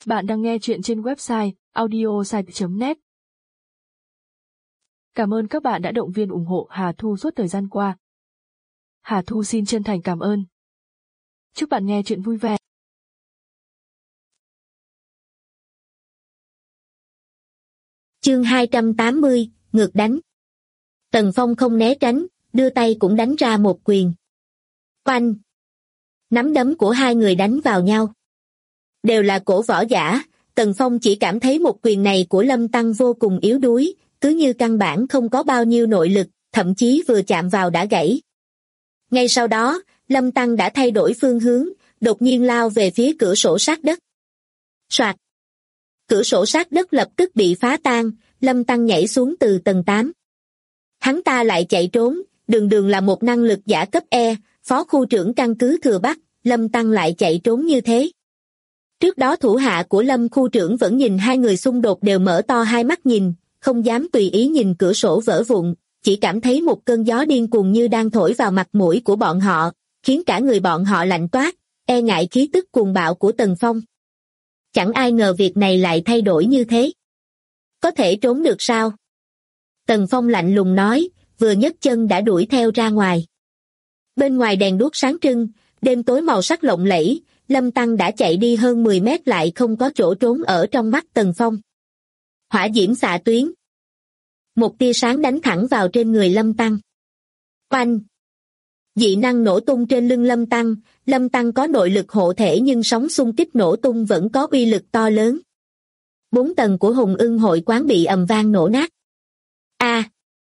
Bạn đang nghe chuyện trên website audiosite.net. Cảm ơn các bạn đã động viên ủng hộ Hà Thu suốt thời gian qua. Hà Thu xin chân thành cảm ơn. Chúc bạn nghe chuyện vui vẻ. Chương 280, ngược đánh. Tần Phong không né tránh, đưa tay cũng đánh ra một quyền. Oanh! Nắm đấm của hai người đánh vào nhau. Đều là cổ võ giả, Tần Phong chỉ cảm thấy một quyền này của Lâm Tăng vô cùng yếu đuối, cứ như căn bản không có bao nhiêu nội lực, thậm chí vừa chạm vào đã gãy. Ngay sau đó, Lâm Tăng đã thay đổi phương hướng, đột nhiên lao về phía cửa sổ sát đất. Soạt! Cửa sổ sát đất lập tức bị phá tan, Lâm Tăng nhảy xuống từ tầng 8. Hắn ta lại chạy trốn, đường đường là một năng lực giả cấp E, phó khu trưởng căn cứ Thừa Bắc, Lâm Tăng lại chạy trốn như thế. Trước đó thủ hạ của Lâm khu trưởng vẫn nhìn hai người xung đột đều mở to hai mắt nhìn, không dám tùy ý nhìn cửa sổ vỡ vụn, chỉ cảm thấy một cơn gió điên cuồng như đang thổi vào mặt mũi của bọn họ, khiến cả người bọn họ lạnh toát, e ngại khí tức cuồng bạo của Tần Phong. Chẳng ai ngờ việc này lại thay đổi như thế. Có thể trốn được sao? Tần Phong lạnh lùng nói, vừa nhấc chân đã đuổi theo ra ngoài. Bên ngoài đèn đuốc sáng trưng, đêm tối màu sắc lộng lẫy, Lâm Tăng đã chạy đi hơn 10 mét lại không có chỗ trốn ở trong mắt Tần Phong. Hỏa diễm xạ tuyến. Một tia sáng đánh thẳng vào trên người Lâm Tăng. Oanh! Dị năng nổ tung trên lưng Lâm Tăng có nội lực hộ thể nhưng sóng xung kích nổ tung vẫn có uy lực to lớn. 4 tầng của Hùng Ưng hội quán bị ầm vang nổ nát. A!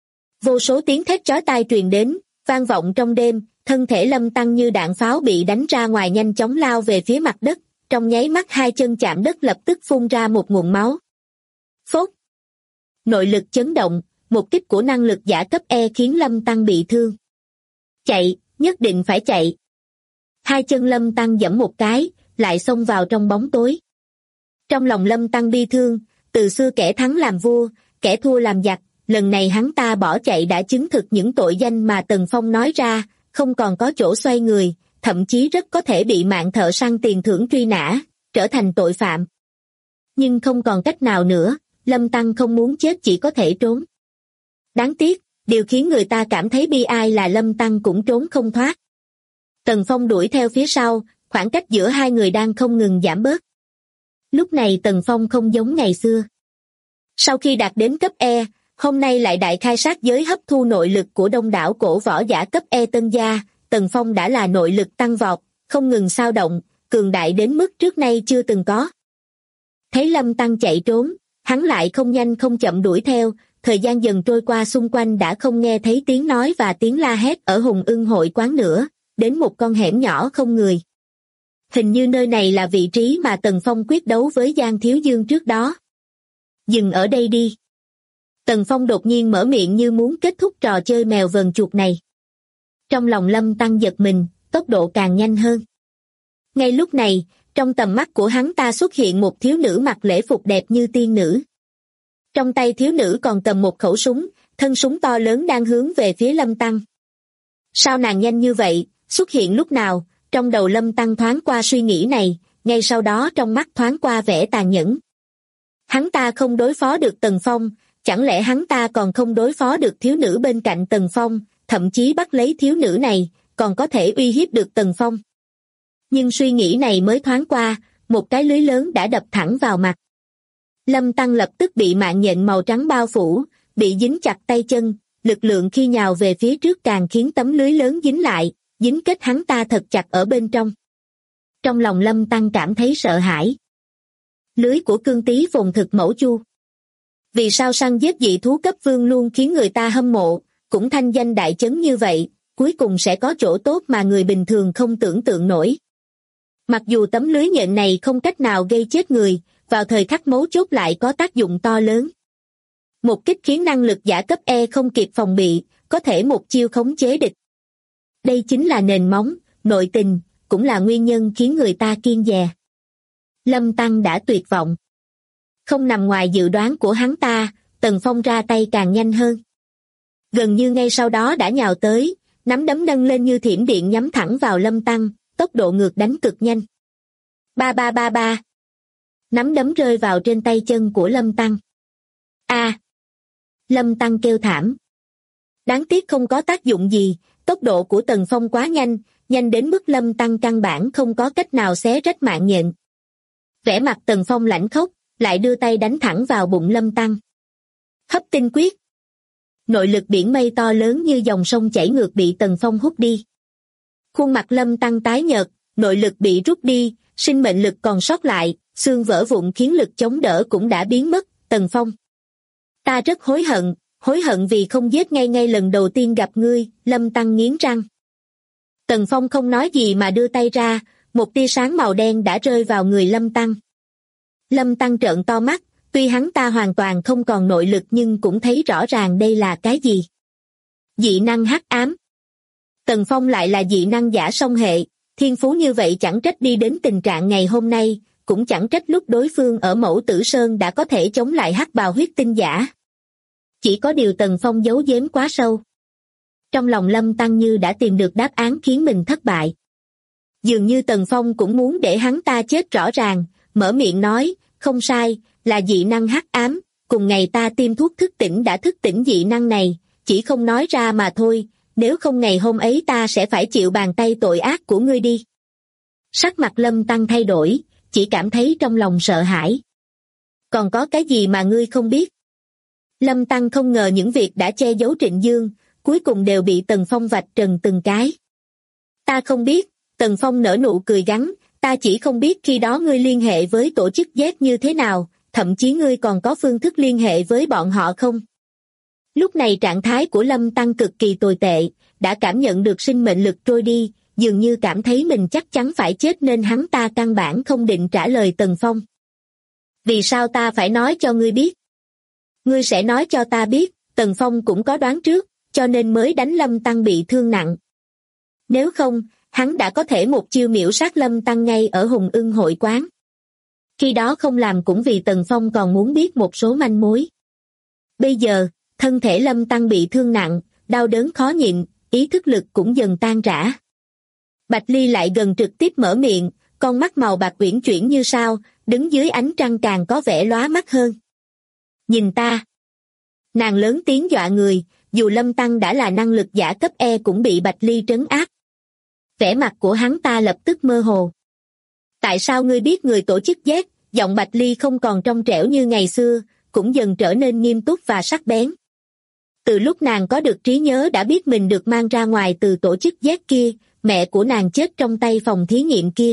Vô số tiếng thét chói tai truyền đến, vang vọng trong đêm, thân thể Lâm Tăng như đạn pháo bị đánh ra ngoài nhanh chóng lao về phía mặt đất, trong nháy mắt hai chân chạm đất lập tức phun ra một nguồn máu. Phốt! Nội lực chấn động, một kích của năng lực giả cấp E khiến Lâm Tăng bị thương. Chạy, nhất định phải chạy. Hai chân Lâm Tăng giẫm một cái, lại xông vào trong bóng tối. Trong lòng Lâm Tăng bi thương, từ xưa kẻ thắng làm vua, kẻ thua làm giặc, lần này hắn ta bỏ chạy đã chứng thực những tội danh mà Tần Phong nói ra, không còn có chỗ xoay người, thậm chí rất có thể bị mạng thợ săn tiền thưởng truy nã, trở thành tội phạm. Nhưng không còn cách nào nữa, Lâm Tăng không muốn chết chỉ có thể trốn. Đáng tiếc, điều khiến người ta cảm thấy bi ai là Lâm Tăng cũng trốn không thoát. Tần Phong đuổi theo phía sau, khoảng cách giữa hai người đang không ngừng giảm bớt. Lúc này Tần Phong không giống ngày xưa. Sau khi đạt đến cấp E, hôm nay lại đại khai sát giới hấp thu nội lực của đông đảo cổ võ giả cấp E tân gia, Tần Phong đã là nội lực tăng vọt, không ngừng xao động, cường đại đến mức trước nay chưa từng có. Thấy Lâm Tăng chạy trốn, hắn lại không nhanh không chậm đuổi theo, thời gian dần trôi qua xung quanh đã không nghe thấy tiếng nói và tiếng la hét ở Hùng Ưng hội quán nữa, đến một con hẻm nhỏ không người. Hình như nơi này là vị trí mà Tần Phong quyết đấu với Giang Thiếu Dương trước đó. Dừng ở đây đi. Tần Phong đột nhiên mở miệng như muốn kết thúc trò chơi mèo vờn chuột này. Trong lòng Lâm Tăng giật mình, tốc độ càng nhanh hơn. Ngay lúc này, trong tầm mắt của hắn ta xuất hiện một thiếu nữ mặc lễ phục đẹp như tiên nữ. Trong tay thiếu nữ còn cầm một khẩu súng, thân súng to lớn đang hướng về phía Lâm Tăng. Sao nàng nhanh như vậy, xuất hiện lúc nào? Trong đầu Lâm Tăng thoáng qua suy nghĩ này, ngay sau đó trong mắt thoáng qua vẻ tàn nhẫn. Hắn ta không đối phó được Tần Phong, chẳng lẽ hắn ta còn không đối phó được thiếu nữ bên cạnh Tần Phong, thậm chí bắt lấy thiếu nữ này, còn có thể uy hiếp được Tần Phong. Nhưng suy nghĩ này mới thoáng qua, một cái lưới lớn đã đập thẳng vào mặt. Lâm Tăng lập tức bị mạng nhện màu trắng bao phủ, bị dính chặt tay chân, lực lượng khi nhào về phía trước càng khiến tấm lưới lớn dính lại, dính kết hắn ta thật chặt ở bên trong. Trong lòng Lâm Tăng cảm thấy sợ hãi. Lưới của cương tí phồn thực mẫu chu. Vì sao săn giết dị thú cấp vương luôn khiến người ta hâm mộ, cũng thanh danh đại chấn như vậy, cuối cùng sẽ có chỗ tốt mà người bình thường không tưởng tượng nổi. Mặc dù tấm lưới nhện này không cách nào gây chết người, vào thời khắc mấu chốt lại có tác dụng to lớn. Một kích khiến năng lực giả cấp E không kịp phòng bị, có thể một chiêu khống chế địch. Đây chính là nền móng, nội tình, cũng là nguyên nhân khiến người ta kiêng dè. Lâm Tăng đã tuyệt vọng. Không nằm ngoài dự đoán của hắn ta, Tần Phong ra tay càng nhanh hơn. Gần như ngay sau đó đã nhào tới, nắm đấm nâng lên như thiểm điện nhắm thẳng vào Lâm Tăng, tốc độ ngược đánh cực nhanh. Ba ba ba ba. Nắm đấm rơi vào trên tay chân của Lâm Tăng. A! Lâm Tăng kêu thảm. Đáng tiếc không có tác dụng gì, tốc độ của Tần Phong quá nhanh, nhanh đến mức Lâm Tăng căn bản không có cách nào xé rách mạng nhện. Vẻ mặt Tần Phong lãnh khốc, lại đưa tay đánh thẳng vào bụng Lâm Tăng. Hấp tinh quyết. Nội lực biển mây to lớn như dòng sông chảy ngược bị Tần Phong hút đi. Khuôn mặt Lâm Tăng tái nhợt, nội lực bị rút đi, sinh mệnh lực còn sót lại, xương vỡ vụn khiến lực chống đỡ cũng đã biến mất. Tần Phong. Ta rất hối hận vì không giết ngay lần đầu tiên gặp ngươi. Lâm Tăng nghiến răng. Tần Phong không nói gì mà đưa tay ra, một tia sáng màu đen đã rơi vào người Lâm Tăng. Lâm Tăng trợn to mắt, tuy hắn ta hoàn toàn không còn nội lực nhưng cũng thấy rõ ràng đây là cái gì. Dị năng hắc ám. Tần Phong lại là dị năng giả song hệ, thiên phú như vậy chẳng trách đi đến tình trạng ngày hôm nay, cũng chẳng trách lúc đối phương ở Mẫu Tử Sơn đã có thể chống lại hắc bào huyết tinh giả. Chỉ có điều Tần Phong giấu giếm quá sâu. Trong lòng Lâm Tăng như đã tìm được đáp án khiến mình thất bại. Dường như Tần Phong cũng muốn để hắn ta chết rõ ràng, mở miệng nói, không sai, là dị năng hắc ám, cùng ngày ta tiêm thuốc thức tỉnh đã thức tỉnh dị năng này, chỉ không nói ra mà thôi, nếu không ngày hôm ấy ta sẽ phải chịu bàn tay tội ác của ngươi đi. Sắc mặt Lâm Tăng thay đổi, chỉ cảm thấy trong lòng sợ hãi. Còn có cái gì mà ngươi không biết? Lâm Tăng không ngờ những việc đã che giấu Trịnh Dương, cuối cùng đều bị Tần Phong vạch trần từng cái. Ta không biết. Tần Phong nở nụ cười gắn, ta chỉ không biết khi đó ngươi liên hệ với tổ chức Z như thế nào, thậm chí ngươi còn có phương thức liên hệ với bọn họ không? Lúc này trạng thái của Lâm Tăng cực kỳ tồi tệ, đã cảm nhận được sinh mệnh lực trôi đi, dường như cảm thấy mình chắc chắn phải chết nên hắn ta căn bản không định trả lời Tần Phong. Vì sao ta phải nói cho ngươi biết? Ngươi sẽ nói cho ta biết, Tần Phong cũng có đoán trước, cho nên mới đánh Lâm Tăng bị thương nặng. Nếu không, hắn đã có thể một chiêu miểu sát Lâm Tăng ngay ở Hùng Ưng hội quán. Khi đó không làm cũng vì Tần Phong còn muốn biết một số manh mối. Bây giờ, thân thể Lâm Tăng bị thương nặng, đau đớn khó nhịn, ý thức lực cũng dần tan rã. Bạch Ly lại gần trực tiếp mở miệng, con mắt màu bạc uyển chuyển như sao, đứng dưới ánh trăng càng có vẻ lóa mắt hơn. Nhìn ta. Nàng lớn tiếng dọa người, dù Lâm Tăng đã là năng lực giả cấp E cũng bị Bạch Ly trấn áp. Vẻ mặt của hắn ta lập tức mơ hồ. Tại sao ngươi biết người tổ chức Z? Giọng Bạch Ly không còn trong trẻo như ngày xưa, cũng dần trở nên nghiêm túc và sắc bén. Từ lúc nàng có được trí nhớ đã biết mình được mang ra ngoài từ tổ chức Z kia, mẹ của nàng chết trong tay phòng thí nghiệm kia.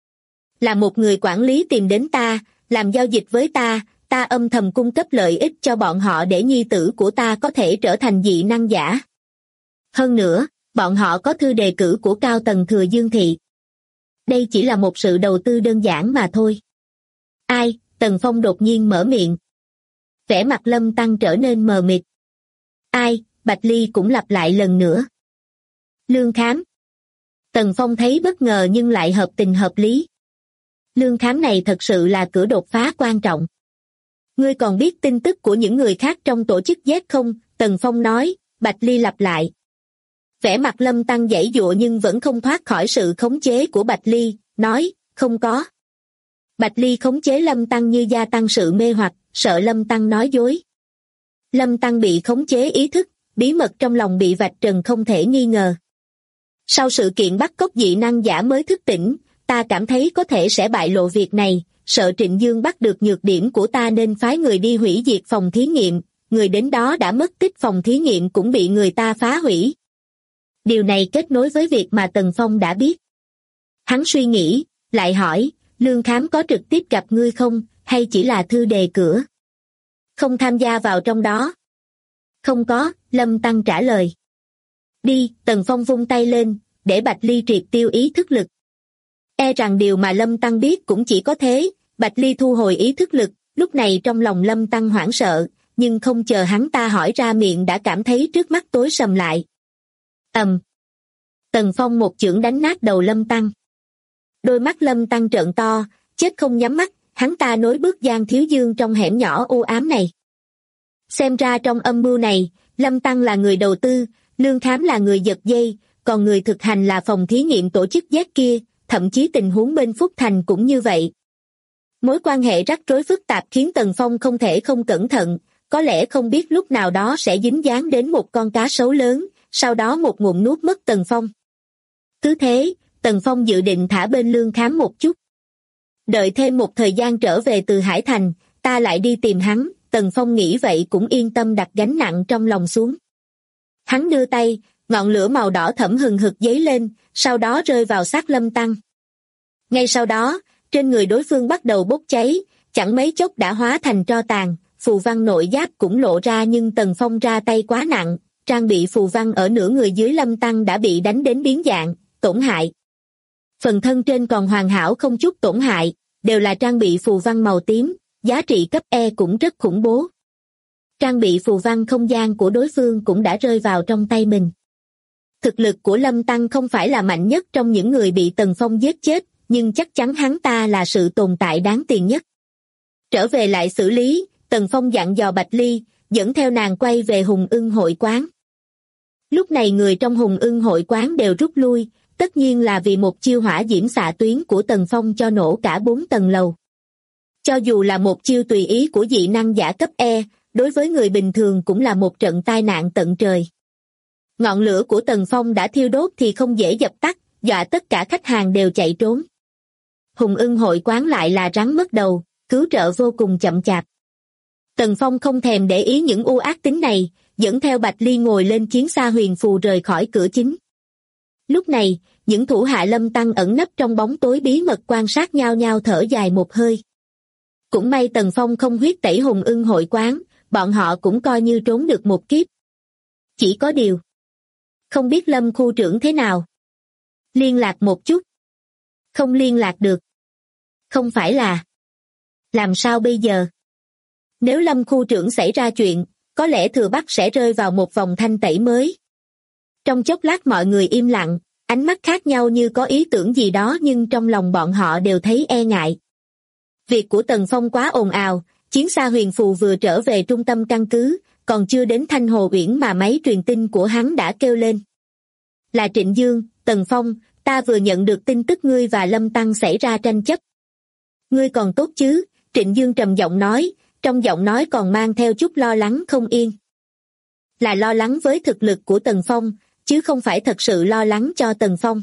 Là một người quản lý tìm đến ta, làm giao dịch với ta, ta âm thầm cung cấp lợi ích cho bọn họ để nhi tử của ta có thể trở thành dị năng giả. Hơn nữa, bọn họ có thư đề cử của cao tầng Thừa Dương Thị. Đây chỉ là một sự đầu tư đơn giản mà thôi. Ai? Tần Phong đột nhiên mở miệng. Vẻ mặt Lâm Tăng trở nên mờ mịt. Ai? Bạch Ly cũng lặp lại lần nữa. Lương Khám. Tần Phong thấy bất ngờ nhưng lại hợp tình hợp lý. Lương Khám này thật sự là cửa đột phá quan trọng. Ngươi còn biết tin tức của những người khác trong tổ chức Z không? Tần Phong nói. Bạch Ly lặp lại. Vẻ mặt Lâm Tăng giãy giụa nhưng vẫn không thoát khỏi sự khống chế của Bạch Ly, nói, không có. Bạch Ly khống chế Lâm Tăng như gia tăng sự mê hoặc, sợ Lâm Tăng nói dối. Lâm Tăng bị khống chế ý thức, bí mật trong lòng bị vạch trần không thể nghi ngờ. Sau sự kiện bắt cóc dị năng giả mới thức tỉnh, ta cảm thấy có thể sẽ bại lộ việc này, sợ Trịnh Dương bắt được nhược điểm của ta nên phái người đi hủy diệt phòng thí nghiệm, người đến đó đã mất tích phòng thí nghiệm cũng bị người ta phá hủy. Điều này kết nối với việc mà Tần Phong đã biết. Hắn suy nghĩ, lại hỏi, Lương Khám có trực tiếp gặp ngươi không, hay chỉ là thư đề cử? Không tham gia vào trong đó. Không có, Lâm Tăng trả lời. Đi, Tần Phong vung tay lên, để Bạch Ly triệt tiêu ý thức lực. E rằng điều mà Lâm Tăng biết cũng chỉ có thế, Bạch Ly thu hồi ý thức lực, lúc này trong lòng Lâm Tăng hoảng sợ, nhưng không chờ hắn ta hỏi ra miệng đã cảm thấy trước mắt tối sầm lại. Tần Phong một chưởng đánh nát đầu Lâm Tăng. Đôi mắt Lâm Tăng trợn to, chết không nhắm mắt, hắn ta nối bước Giang Thiếu Dương trong hẻm nhỏ u ám này. Xem ra trong âm mưu này, Lâm Tăng là người đầu tư, Lương Khám là người giật dây, còn người thực hành là phòng thí nghiệm tổ chức Z kia, thậm chí tình huống bên Phúc Thành cũng như vậy. Mối quan hệ rắc rối phức tạp khiến Tần Phong không thể không cẩn thận, có lẽ không biết lúc nào đó sẽ dính dáng đến một con cá sấu lớn, sau đó một ngụm nuốt mất Tần Phong. Cứ thế, Tần Phong dự định thả bên Lương Khám một chút. Đợi thêm một thời gian trở về từ Hải Thành, ta lại đi tìm hắn, Tần Phong nghĩ vậy cũng yên tâm đặt gánh nặng trong lòng xuống. Hắn đưa tay, ngọn lửa màu đỏ thẫm hừng hực dấy lên, sau đó rơi vào xác Lâm Tăng. Ngay sau đó, trên người đối phương bắt đầu bốc cháy, chẳng mấy chốc đã hóa thành tro tàn, phù văn nội giáp cũng lộ ra nhưng Tần Phong ra tay quá nặng, trang bị phù văn ở nửa người dưới Lâm Tăng đã bị đánh đến biến dạng, tổn hại. Phần thân trên còn hoàn hảo không chút tổn hại, đều là trang bị phù văn màu tím, giá trị cấp E cũng rất khủng bố. Trang bị phù văn không gian của đối phương cũng đã rơi vào trong tay mình. Thực lực của Lâm Tăng không phải là mạnh nhất trong những người bị Tần Phong giết chết, nhưng chắc chắn hắn ta là sự tồn tại đáng tiền nhất. Trở về lại xử lý, Tần Phong dặn dò Bạch Ly, dẫn theo nàng quay về Hùng Ưng hội quán. Lúc này người trong Hùng Ưng hội quán đều rút lui, tất nhiên là vì một chiêu hỏa diễm xạ tuyến của Tần Phong cho nổ cả 4 tầng lầu. Cho dù là một chiêu tùy ý của dị năng giả cấp E, đối với người bình thường cũng là một trận tai nạn tận trời. Ngọn lửa của Tần Phong đã thiêu đốt thì không dễ dập tắt, dọa tất cả khách hàng đều chạy trốn. Hùng Ưng hội quán lại là rắn mất đầu, cứu trợ vô cùng chậm chạp. Tần Phong không thèm để ý những u ác tính này, dẫn theo Bạch Ly ngồi lên chiến xa huyền phù rời khỏi cửa chính. Lúc này, những thủ hạ Lâm Tăng ẩn nấp trong bóng tối bí mật quan sát nhao nhao thở dài một hơi. Cũng may Tần Phong không huyết tẩy Hùng Ưng hội quán, bọn họ cũng coi như trốn được một kiếp. Chỉ có điều, không biết Lâm khu trưởng thế nào. Liên lạc một chút. Không liên lạc được. Không phải là. Làm sao bây giờ? Nếu Lâm khu trưởng xảy ra chuyện, có lẽ Thừa Bắc sẽ rơi vào một vòng thanh tẩy mới. Trong chốc lát mọi người im lặng, ánh mắt khác nhau như có ý tưởng gì đó nhưng trong lòng bọn họ đều thấy e ngại. Việc của Tần Phong quá ồn ào, chiến xa huyền phù vừa trở về trung tâm căn cứ, còn chưa đến Thanh Hồ Uyển mà máy truyền tin của hắn đã kêu lên. Là Trịnh Dương, Tần Phong, ta vừa nhận được tin tức ngươi và Lâm Tăng xảy ra tranh chấp. Ngươi còn tốt chứ? Trịnh Dương trầm giọng nói, trong giọng nói còn mang theo chút lo lắng không yên. Là lo lắng với thực lực của Tần Phong, chứ không phải thật sự lo lắng cho Tần Phong.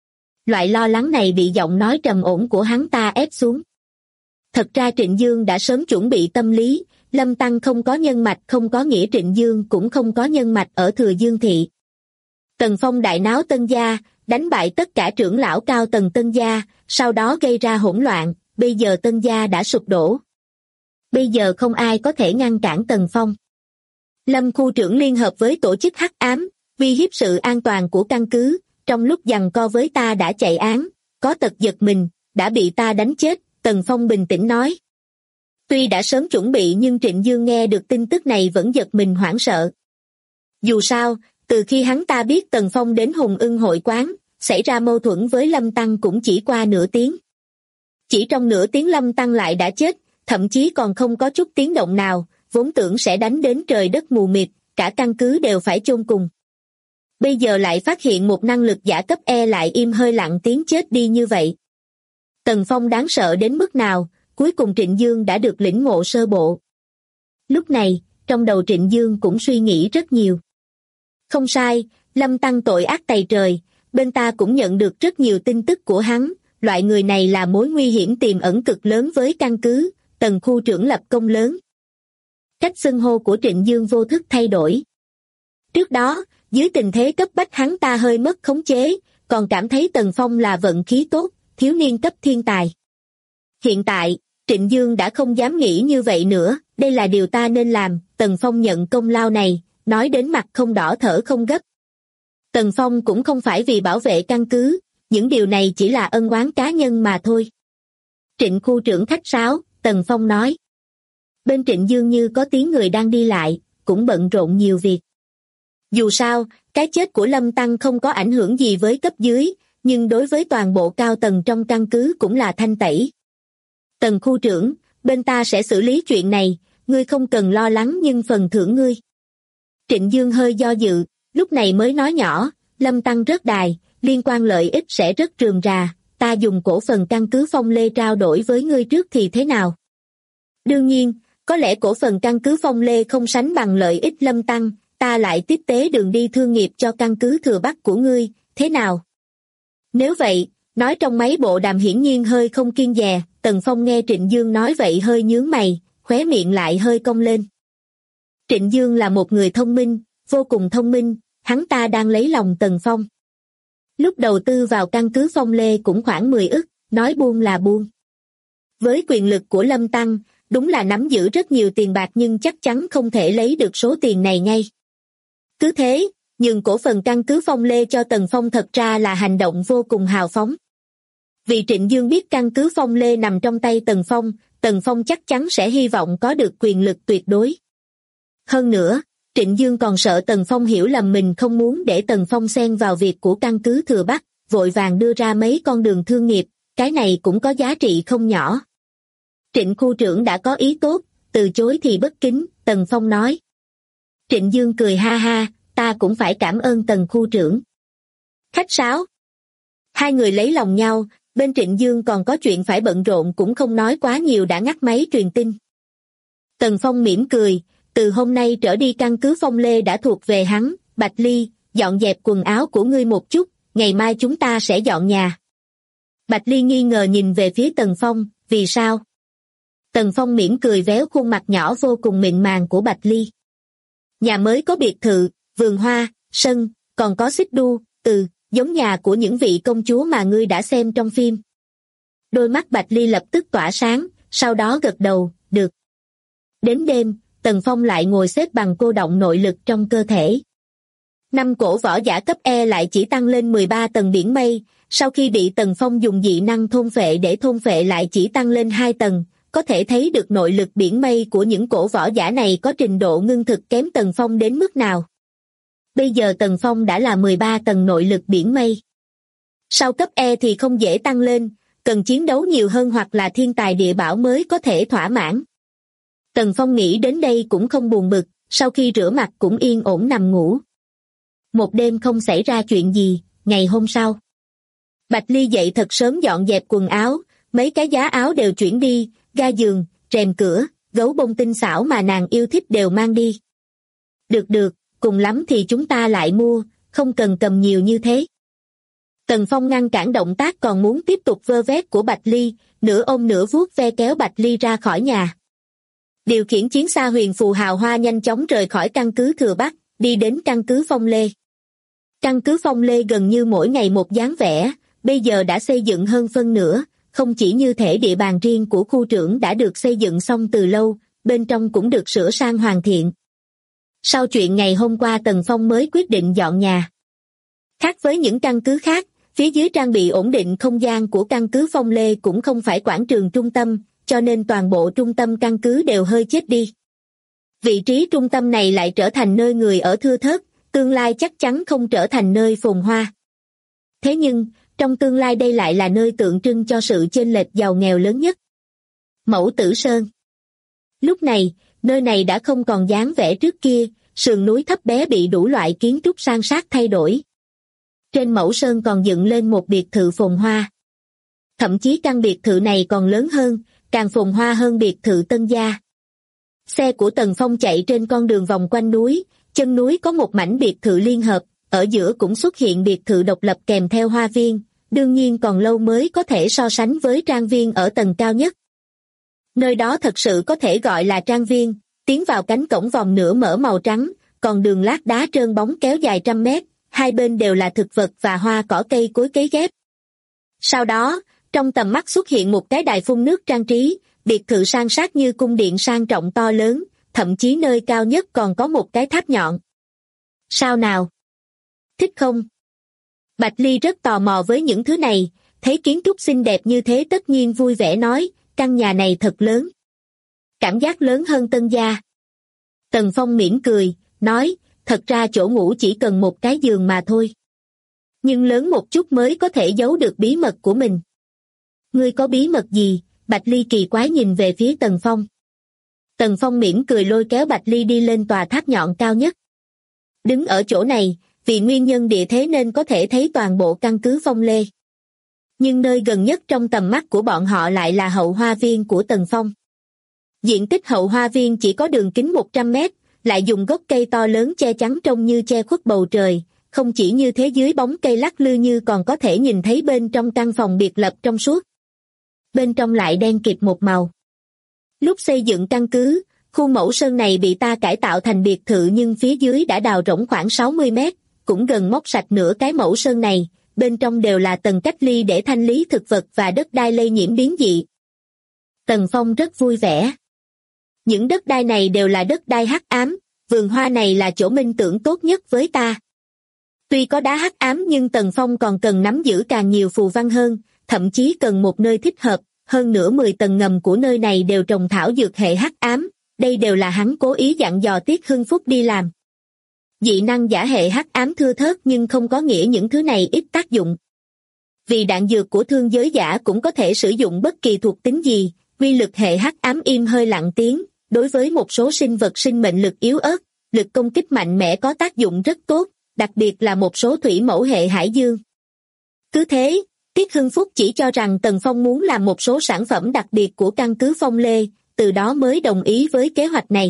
Loại lo lắng này bị giọng nói trầm ổn của hắn ta ép xuống. Thật ra Trịnh Dương đã sớm chuẩn bị tâm lý, Lâm Tăng không có nhân mạch không có nghĩa Trịnh Dương cũng không có nhân mạch ở Thừa Dương Thị. Tần Phong đại náo Tân Gia, đánh bại tất cả trưởng lão cao tầng Tân Gia, sau đó gây ra hỗn loạn, bây giờ Tân Gia đã sụp đổ. Bây giờ không ai có thể ngăn cản Tần Phong. Lâm khu trưởng liên hợp với tổ chức hắc ám, uy hiếp sự an toàn của căn cứ, trong lúc giằng co với ta đã chạy án, có tật giật mình, đã bị ta đánh chết, Tần Phong bình tĩnh nói. Tuy đã sớm chuẩn bị nhưng Trịnh Dương nghe được tin tức này vẫn giật mình hoảng sợ. Dù sao, từ khi hắn ta biết Tần Phong đến Hùng Ưng hội quán, xảy ra mâu thuẫn với Lâm Tăng cũng chỉ qua nửa tiếng. Chỉ trong nửa tiếng Lâm Tăng lại đã chết, thậm chí còn không có chút tiếng động nào, vốn tưởng sẽ đánh đến trời đất mù mịt, cả căn cứ đều phải chôn cùng. Bây giờ lại phát hiện một năng lực giả cấp E lại im hơi lặng tiếng chết đi như vậy. Tần Phong đáng sợ đến mức nào, cuối cùng Trịnh Dương đã được lĩnh ngộ sơ bộ. Lúc này, trong đầu Trịnh Dương cũng suy nghĩ rất nhiều. Không sai, Lâm Tăng tội ác tày trời, bên ta cũng nhận được rất nhiều tin tức của hắn, loại người này là mối nguy hiểm tiềm ẩn cực lớn với căn cứ, Tần khu trưởng lập công lớn. Cách xưng hô của Trịnh Dương vô thức thay đổi. Trước đó, dưới tình thế cấp bách hắn ta hơi mất khống chế, còn cảm thấy Tần Phong là vận khí tốt, thiếu niên cấp thiên tài. Hiện tại, Trịnh Dương đã không dám nghĩ như vậy nữa, đây là điều ta nên làm, Tần Phong nhận công lao này, nói đến mặt không đỏ thở không gấp. Tần Phong cũng không phải vì bảo vệ căn cứ, những điều này chỉ là ân oán cá nhân mà thôi. Trịnh khu trưởng khách sáo, Tần Phong nói. Bên Trịnh Dương như có tiếng người đang đi lại, cũng bận rộn nhiều việc. Dù sao, cái chết của Lâm Tăng không có ảnh hưởng gì với cấp dưới, nhưng đối với toàn bộ cao tầng trong căn cứ cũng là thanh tẩy. Tần khu trưởng, bên ta sẽ xử lý chuyện này, ngươi không cần lo lắng nhưng phần thưởng ngươi. Trịnh Dương hơi do dự, lúc này mới nói nhỏ, Lâm Tăng rớt đài, liên quan lợi ích sẽ rất rườm rà, ta dùng cổ phần căn cứ Phong Lê trao đổi với ngươi trước thì thế nào? Đương nhiên, có lẽ cổ phần căn cứ Phong Lê không sánh bằng lợi ích Lâm Tăng, ta lại tiếp tế đường đi thương nghiệp cho căn cứ Thừa Bắc của ngươi, thế nào? Nếu vậy, nói trong mấy bộ đàm hiển nhiên hơi không kiêng dè, Tần Phong nghe Trịnh Dương nói vậy hơi nhướng mày, khóe miệng lại hơi cong lên. Trịnh Dương là một người thông minh, vô cùng thông minh, hắn ta đang lấy lòng Tần Phong. Lúc đầu tư vào căn cứ Phong Lê cũng khoảng 10 ức, nói buông là buông. Với quyền lực của Lâm Tăng, đúng là nắm giữ rất nhiều tiền bạc nhưng chắc chắn không thể lấy được số tiền này ngay. Cứ thế, nhường cổ phần căn cứ Phong Lê cho Tần Phong thật ra là hành động vô cùng hào phóng. Vì Trịnh Dương biết căn cứ Phong Lê nằm trong tay Tần Phong chắc chắn sẽ hy vọng có được quyền lực tuyệt đối. Hơn nữa, Trịnh Dương còn sợ Tần Phong hiểu lầm mình không muốn để Tần Phong xen vào việc của căn cứ Thừa Bắc, vội vàng đưa ra mấy con đường thương nghiệp, cái này cũng có giá trị không nhỏ. Trịnh khu trưởng đã có ý tốt, từ chối thì bất kính, Tần Phong nói. Trịnh Dương cười ha ha, ta cũng phải cảm ơn Tần khu trưởng. Khách sáo. Hai người lấy lòng nhau, bên Trịnh Dương còn có chuyện phải bận rộn cũng không nói quá nhiều đã ngắt máy truyền tin. Tần Phong mỉm cười, từ hôm nay trở đi căn cứ Phong Lê đã thuộc về hắn, Bạch Ly, dọn dẹp quần áo của ngươi một chút, ngày mai chúng ta sẽ dọn nhà. Bạch Ly nghi ngờ nhìn về phía Tần Phong, vì sao? Tần Phong mỉm cười véo khuôn mặt nhỏ vô cùng mịn màng của Bạch Ly. Nhà mới có biệt thự, vườn hoa, sân, còn có xích đu, giống nhà của những vị công chúa mà ngươi đã xem trong phim. Đôi mắt Bạch Ly lập tức tỏa sáng, sau đó gật đầu, được. Đến đêm, Tần Phong lại ngồi xếp bằng cô động nội lực trong cơ thể. 5 cổ võ giả cấp E lại chỉ tăng lên 13 tầng biển mây, sau khi bị Tần Phong dùng dị năng thôn phệ để thôn phệ lại chỉ tăng lên 2 tầng, có thể thấy được nội lực biển mây của những cổ võ giả này có trình độ ngưng thực kém Tần Phong đến mức nào. Bây giờ Tần Phong đã là 13 tầng nội lực biển mây. Sau cấp E thì không dễ tăng lên, cần chiến đấu nhiều hơn hoặc là thiên tài địa bảo mới có thể thỏa mãn. Tần Phong nghĩ đến đây cũng không buồn bực, sau khi rửa mặt cũng yên ổn nằm ngủ. Một đêm không xảy ra chuyện gì, ngày hôm sau. Bạch Ly dậy thật sớm dọn dẹp quần áo, mấy cái giá áo đều chuyển đi, ga giường, rèm cửa, gấu bông tinh xảo mà nàng yêu thích đều mang đi. Được, cùng lắm thì chúng ta lại mua, không cần cầm nhiều như thế. Tần Phong ngăn cản động tác còn muốn tiếp tục vơ vét của Bạch Ly, nửa ôm nửa vuốt ve kéo Bạch Ly ra khỏi nhà. Điều khiển chiến xa huyền phù hào hoa nhanh chóng rời khỏi căn cứ Thừa Bắc, đi đến căn cứ Phong Lê. Căn cứ Phong Lê gần như mỗi ngày một dáng vẻ, bây giờ đã xây dựng hơn phân nửa, không chỉ như thể địa bàn riêng của khu trưởng đã được xây dựng xong từ lâu, bên trong cũng được sửa sang hoàn thiện. Sau chuyện ngày hôm qua Tần Phong mới quyết định dọn nhà. Khác với những căn cứ khác, phía dưới trang bị ổn định không gian của căn cứ Phong Lê cũng không phải quảng trường trung tâm, cho nên toàn bộ trung tâm căn cứ đều hơi chết đi. Vị trí trung tâm này lại trở thành nơi người ở thưa thớt, tương lai chắc chắn không trở thành nơi phồn hoa. Thế nhưng, trong tương lai đây lại là nơi tượng trưng cho sự chênh lệch giàu nghèo lớn nhất. Mẫu Tử Sơn. Lúc này, nơi này đã không còn dáng vẻ trước kia, sườn núi thấp bé bị đủ loại kiến trúc san sát thay đổi. Trên Mẫu Sơn còn dựng lên một biệt thự phồn hoa. Thậm chí căn biệt thự này còn lớn hơn, càng phồn hoa hơn biệt thự Tân Gia. Xe của Tần Phong chạy trên con đường vòng quanh núi, chân núi có một mảnh biệt thự liên hợp, ở giữa cũng xuất hiện biệt thự độc lập kèm theo hoa viên, đương nhiên còn lâu mới có thể so sánh với trang viên ở tầng cao nhất. Nơi đó thật sự có thể gọi là trang viên, tiến vào cánh cổng vòng nửa mở màu trắng, còn đường lát đá trơn bóng kéo dài trăm mét, hai bên đều là thực vật và hoa cỏ cây cối cấy ghép. Sau đó, trong tầm mắt xuất hiện một cái đài phun nước trang trí, biệt thự san sát như cung điện sang trọng to lớn, thậm chí nơi cao nhất còn có một cái tháp nhọn. Sao nào? Thích không? Bạch Ly rất tò mò với những thứ này, thấy kiến trúc xinh đẹp như thế tất nhiên vui vẻ nói, căn nhà này thật lớn. Cảm giác lớn hơn Tân Gia. Tần Phong mỉm cười, nói, thật ra chỗ ngủ chỉ cần một cái giường mà thôi. Nhưng lớn một chút mới có thể giấu được bí mật của mình. Ngươi có bí mật gì? Bạch Ly kỳ quái nhìn về phía Tần Phong. Tần Phong mỉm cười lôi kéo Bạch Ly đi lên tòa tháp nhọn cao nhất. Đứng ở chỗ này, vì nguyên nhân địa thế nên có thể thấy toàn bộ căn cứ Phong Lê. Nhưng nơi gần nhất trong tầm mắt của bọn họ lại là hậu hoa viên của Tần Phong. Diện tích hậu hoa viên chỉ có đường kính 100 mét, lại dùng gốc cây to lớn che chắn trông như che khuất bầu trời, không chỉ như thế dưới bóng cây lắc lư như còn có thể nhìn thấy bên trong căn phòng biệt lập trong suốt. Bên trong lại đen kịt một màu. Lúc xây dựng căn cứ, khu mẫu sơn này bị ta cải tạo thành biệt thự nhưng phía dưới đã đào rỗng khoảng 60 mét, cũng gần móc sạch nửa cái mẫu sơn này, bên trong đều là tầng cách ly để thanh lý thực vật và đất đai lây nhiễm biến dị. Tần Phong rất vui vẻ. Những đất đai này đều là đất đai hắc ám, vườn hoa này là chỗ minh tưởng tốt nhất với ta. Tuy có đá hắc ám nhưng Tần Phong còn cần nắm giữ càng nhiều phù văn hơn, thậm chí cần một nơi thích hợp, hơn nữa 10 tầng ngầm của nơi này đều trồng thảo dược hệ hắc ám, đây đều là hắn cố ý dặn dò Tiết Hưng Phúc đi làm. Dị năng giả hệ hắc ám thưa thớt nhưng không có nghĩa những thứ này ít tác dụng. Vì đạn dược của thương giới giả cũng có thể sử dụng bất kỳ thuộc tính gì, quy lực hệ hắc ám im hơi lặng tiếng, đối với một số sinh vật sinh mệnh lực yếu ớt, lực công kích mạnh mẽ có tác dụng rất tốt, đặc biệt là một số thủy mẫu hệ hải dương. Cứ thế, Tiết Hưng Phúc chỉ cho rằng Tần Phong muốn làm một số sản phẩm đặc biệt của căn cứ Phong Lê, từ đó mới đồng ý với kế hoạch này.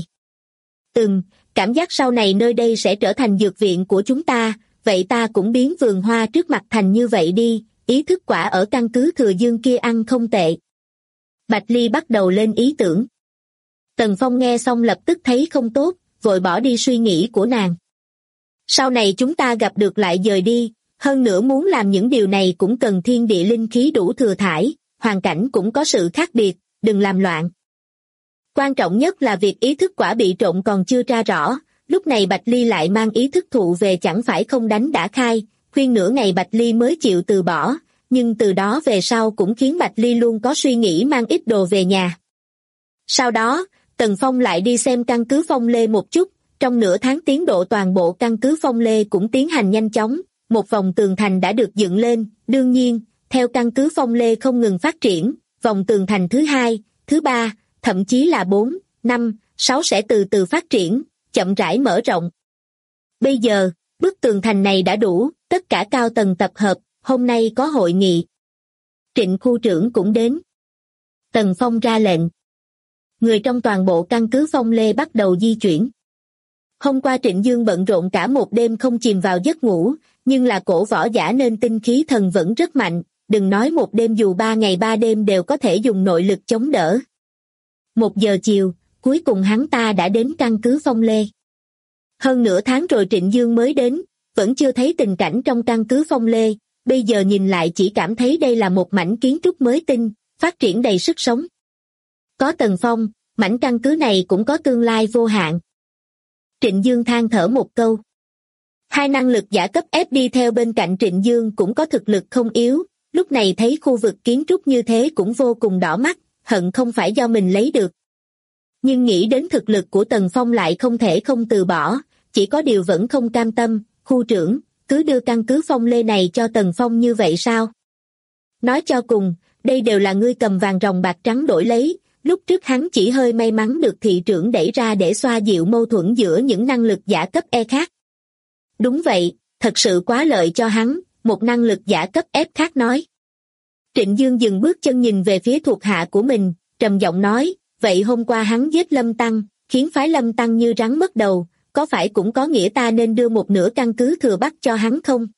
Cảm giác sau này nơi đây sẽ trở thành dược viện của chúng ta, vậy ta cũng biến vườn hoa trước mặt thành như vậy đi, ý thức quả ở căn cứ Thừa Dương kia ăn không tệ. Bạch Ly bắt đầu lên ý tưởng. Tần Phong nghe xong lập tức thấy không tốt, vội bỏ đi suy nghĩ của nàng. Sau này chúng ta gặp được lại dời đi, hơn nữa muốn làm những điều này cũng cần thiên địa linh khí đủ thừa thải, hoàn cảnh cũng có sự khác biệt, đừng làm loạn. Quan trọng nhất là việc ý thức quả bị trộn còn chưa tra rõ, lúc này Bạch Ly lại mang ý thức thụ về chẳng phải không đánh đã khai, khuyên nửa ngày Bạch Ly mới chịu từ bỏ, nhưng từ đó về sau cũng khiến Bạch Ly luôn có suy nghĩ mang ít đồ về nhà. Sau đó, Tần Phong lại đi xem căn cứ Phong Lê một chút, trong nửa tháng tiến độ toàn bộ căn cứ Phong Lê cũng tiến hành nhanh chóng, một vòng tường thành đã được dựng lên, đương nhiên, theo căn cứ Phong Lê không ngừng phát triển, vòng tường thành thứ 2, thứ 3, thậm chí là 4, 5, 6 sẽ từ từ phát triển, chậm rãi mở rộng. Bây giờ, bức tường thành này đã đủ, tất cả cao tầng tập hợp, hôm nay có hội nghị. Trịnh khu trưởng cũng đến. Tần Phong ra lệnh. Người trong toàn bộ căn cứ Phong Lê bắt đầu di chuyển. Hôm qua Trịnh Dương bận rộn cả một đêm không chìm vào giấc ngủ, nhưng là cổ võ giả nên tinh khí thần vẫn rất mạnh, đừng nói một đêm dù 3 ngày 3 đêm đều có thể dùng nội lực chống đỡ. 1 giờ chiều, cuối cùng hắn ta đã đến căn cứ Phong Lê. Hơn nửa tháng rồi Trịnh Dương mới đến, vẫn chưa thấy tình cảnh trong căn cứ Phong Lê, bây giờ nhìn lại chỉ cảm thấy đây là một mảnh kiến trúc mới tinh, phát triển đầy sức sống. Có Tần Phong, mảnh căn cứ này cũng có tương lai vô hạn. Trịnh Dương than thở một câu. 2 năng lực giả cấp F đi theo bên cạnh Trịnh Dương cũng có thực lực không yếu, lúc này thấy khu vực kiến trúc như thế cũng vô cùng đỏ mắt, hận không phải do mình lấy được. Nhưng nghĩ đến thực lực của Tần Phong lại không thể không từ bỏ, chỉ có điều vẫn không cam tâm, khu trưởng, cứ đưa căn cứ Phong Lê này cho Tần Phong như vậy sao? Nói cho cùng, đây đều là ngươi cầm vàng ròng bạc trắng đổi lấy, lúc trước hắn chỉ hơi may mắn được thị trưởng đẩy ra để xoa dịu mâu thuẫn giữa những năng lực giả cấp E khác. Đúng vậy, thật sự quá lợi cho hắn, một năng lực giả cấp F khác nói. Trịnh Dương dừng bước chân nhìn về phía thuộc hạ của mình, trầm giọng nói, vậy hôm qua hắn giết Lâm Tăng, khiến phái Lâm Tăng như rắn mất đầu, có phải cũng có nghĩa ta nên đưa một nửa căn cứ Thừa Bắc cho hắn không?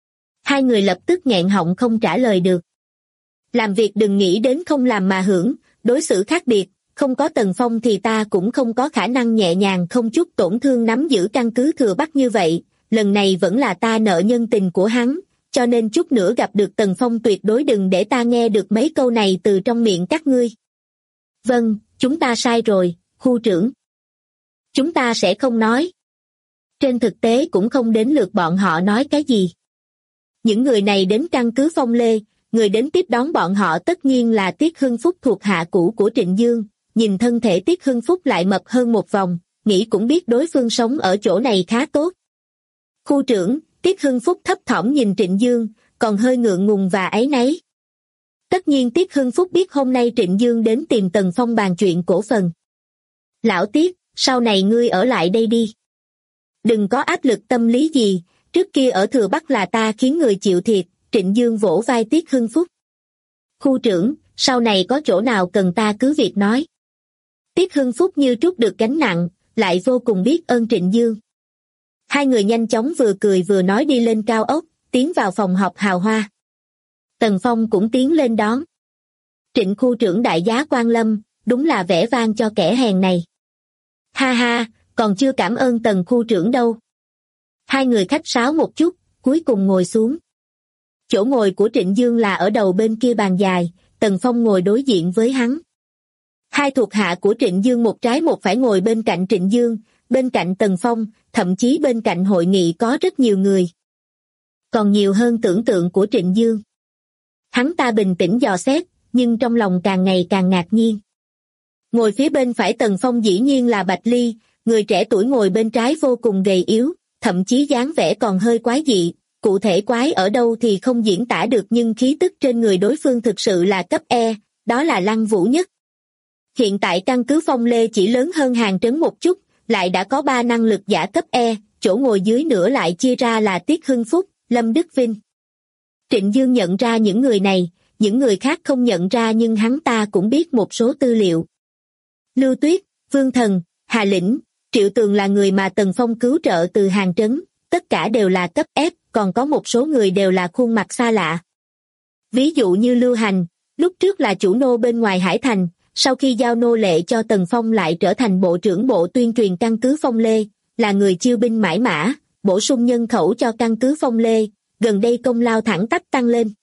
2 người lập tức nghẹn họng không trả lời được. Làm việc đừng nghĩ đến không làm mà hưởng, đối xử khác biệt, không có Tần Phong thì ta cũng không có khả năng nhẹ nhàng không chút tổn thương nắm giữ căn cứ Thừa Bắc như vậy, lần này vẫn là ta nợ nhân tình của hắn, cho nên chút nữa gặp được Tần Phong tuyệt đối đừng để ta nghe được mấy câu này từ trong miệng các ngươi. Vâng, chúng ta sai rồi, khu trưởng. Chúng ta sẽ không nói. Trên thực tế cũng không đến lượt bọn họ nói cái gì. Những người này đến căn cứ Phong Lê, người đến tiếp đón bọn họ tất nhiên là Tiết Hưng Phúc thuộc hạ cũ của Trịnh Dương, nhìn thân thể Tiết Hưng Phúc lại mập hơn một vòng, nghĩ cũng biết đối phương sống ở chỗ này khá tốt. Khu trưởng, Tiết Hưng Phúc thấp thỏm nhìn Trịnh Dương, còn hơi ngượng ngùng và áy náy. Tất nhiên Tiết Hưng Phúc biết hôm nay Trịnh Dương đến tìm Tần Phong bàn chuyện cổ phần. Lão Tiết, sau này ngươi ở lại đây đi. Đừng có áp lực tâm lý gì, trước kia ở Thừa Bắc là ta khiến người chịu thiệt, Trịnh Dương vỗ vai Tiết Hưng Phúc. Khu trưởng, sau này có chỗ nào cần ta cứ việc nói. Tiết Hưng Phúc như trút được gánh nặng, lại vô cùng biết ơn Trịnh Dương. Hai người nhanh chóng vừa cười vừa nói đi lên cao ốc, tiến vào phòng họp hào hoa. Tần Phong cũng tiến lên đón. Trịnh khu trưởng đại giá quan lâm, đúng là vẻ vang cho kẻ hèn này. Ha ha, còn chưa cảm ơn Tần khu trưởng đâu. Hai người khách sáo một chút, cuối cùng ngồi xuống. Chỗ ngồi của Trịnh Dương là ở đầu bên kia bàn dài, Tần Phong ngồi đối diện với hắn. Hai thuộc hạ của Trịnh Dương một trái một phải ngồi bên cạnh Trịnh Dương, bên cạnh Tần Phong, thậm chí bên cạnh hội nghị có rất nhiều người. Còn nhiều hơn tưởng tượng của Trịnh Dương. Hắn ta bình tĩnh dò xét, nhưng trong lòng càng ngày càng ngạc nhiên. Ngồi phía bên phải Tần Phong dĩ nhiên là Bạch Ly, người trẻ tuổi ngồi bên trái vô cùng gầy yếu, thậm chí dáng vẻ còn hơi quái dị, cụ thể quái ở đâu thì không diễn tả được nhưng khí tức trên người đối phương thực sự là cấp E, đó là Lăng Vũ Nhất. Hiện tại căn cứ Phong Lê chỉ lớn hơn Hàng Trấn một chút, lại đã có 3 năng lực giả cấp E, chỗ ngồi dưới nữa lại chia ra là Tiết Hưng Phúc, Lâm Đức Vinh. Trịnh Dương nhận ra những người này, những người khác không nhận ra nhưng hắn ta cũng biết một số tư liệu. Lưu Tuyết, Vương Thần, Hà Lĩnh, Triệu Tường là người mà Tần Phong cứu trợ từ Hàng Trấn, tất cả đều là cấp F, còn có một số người đều là khuôn mặt xa lạ. Ví dụ như Lưu Hành, lúc trước là chủ nô bên ngoài Hải Thành, sau khi giao nô lệ cho Tần Phong lại trở thành bộ trưởng bộ tuyên truyền căn cứ Phong Lê, là người chiêu binh mãi mã, bổ sung nhân khẩu cho căn cứ Phong Lê, gần đây công lao thẳng tắp tăng lên.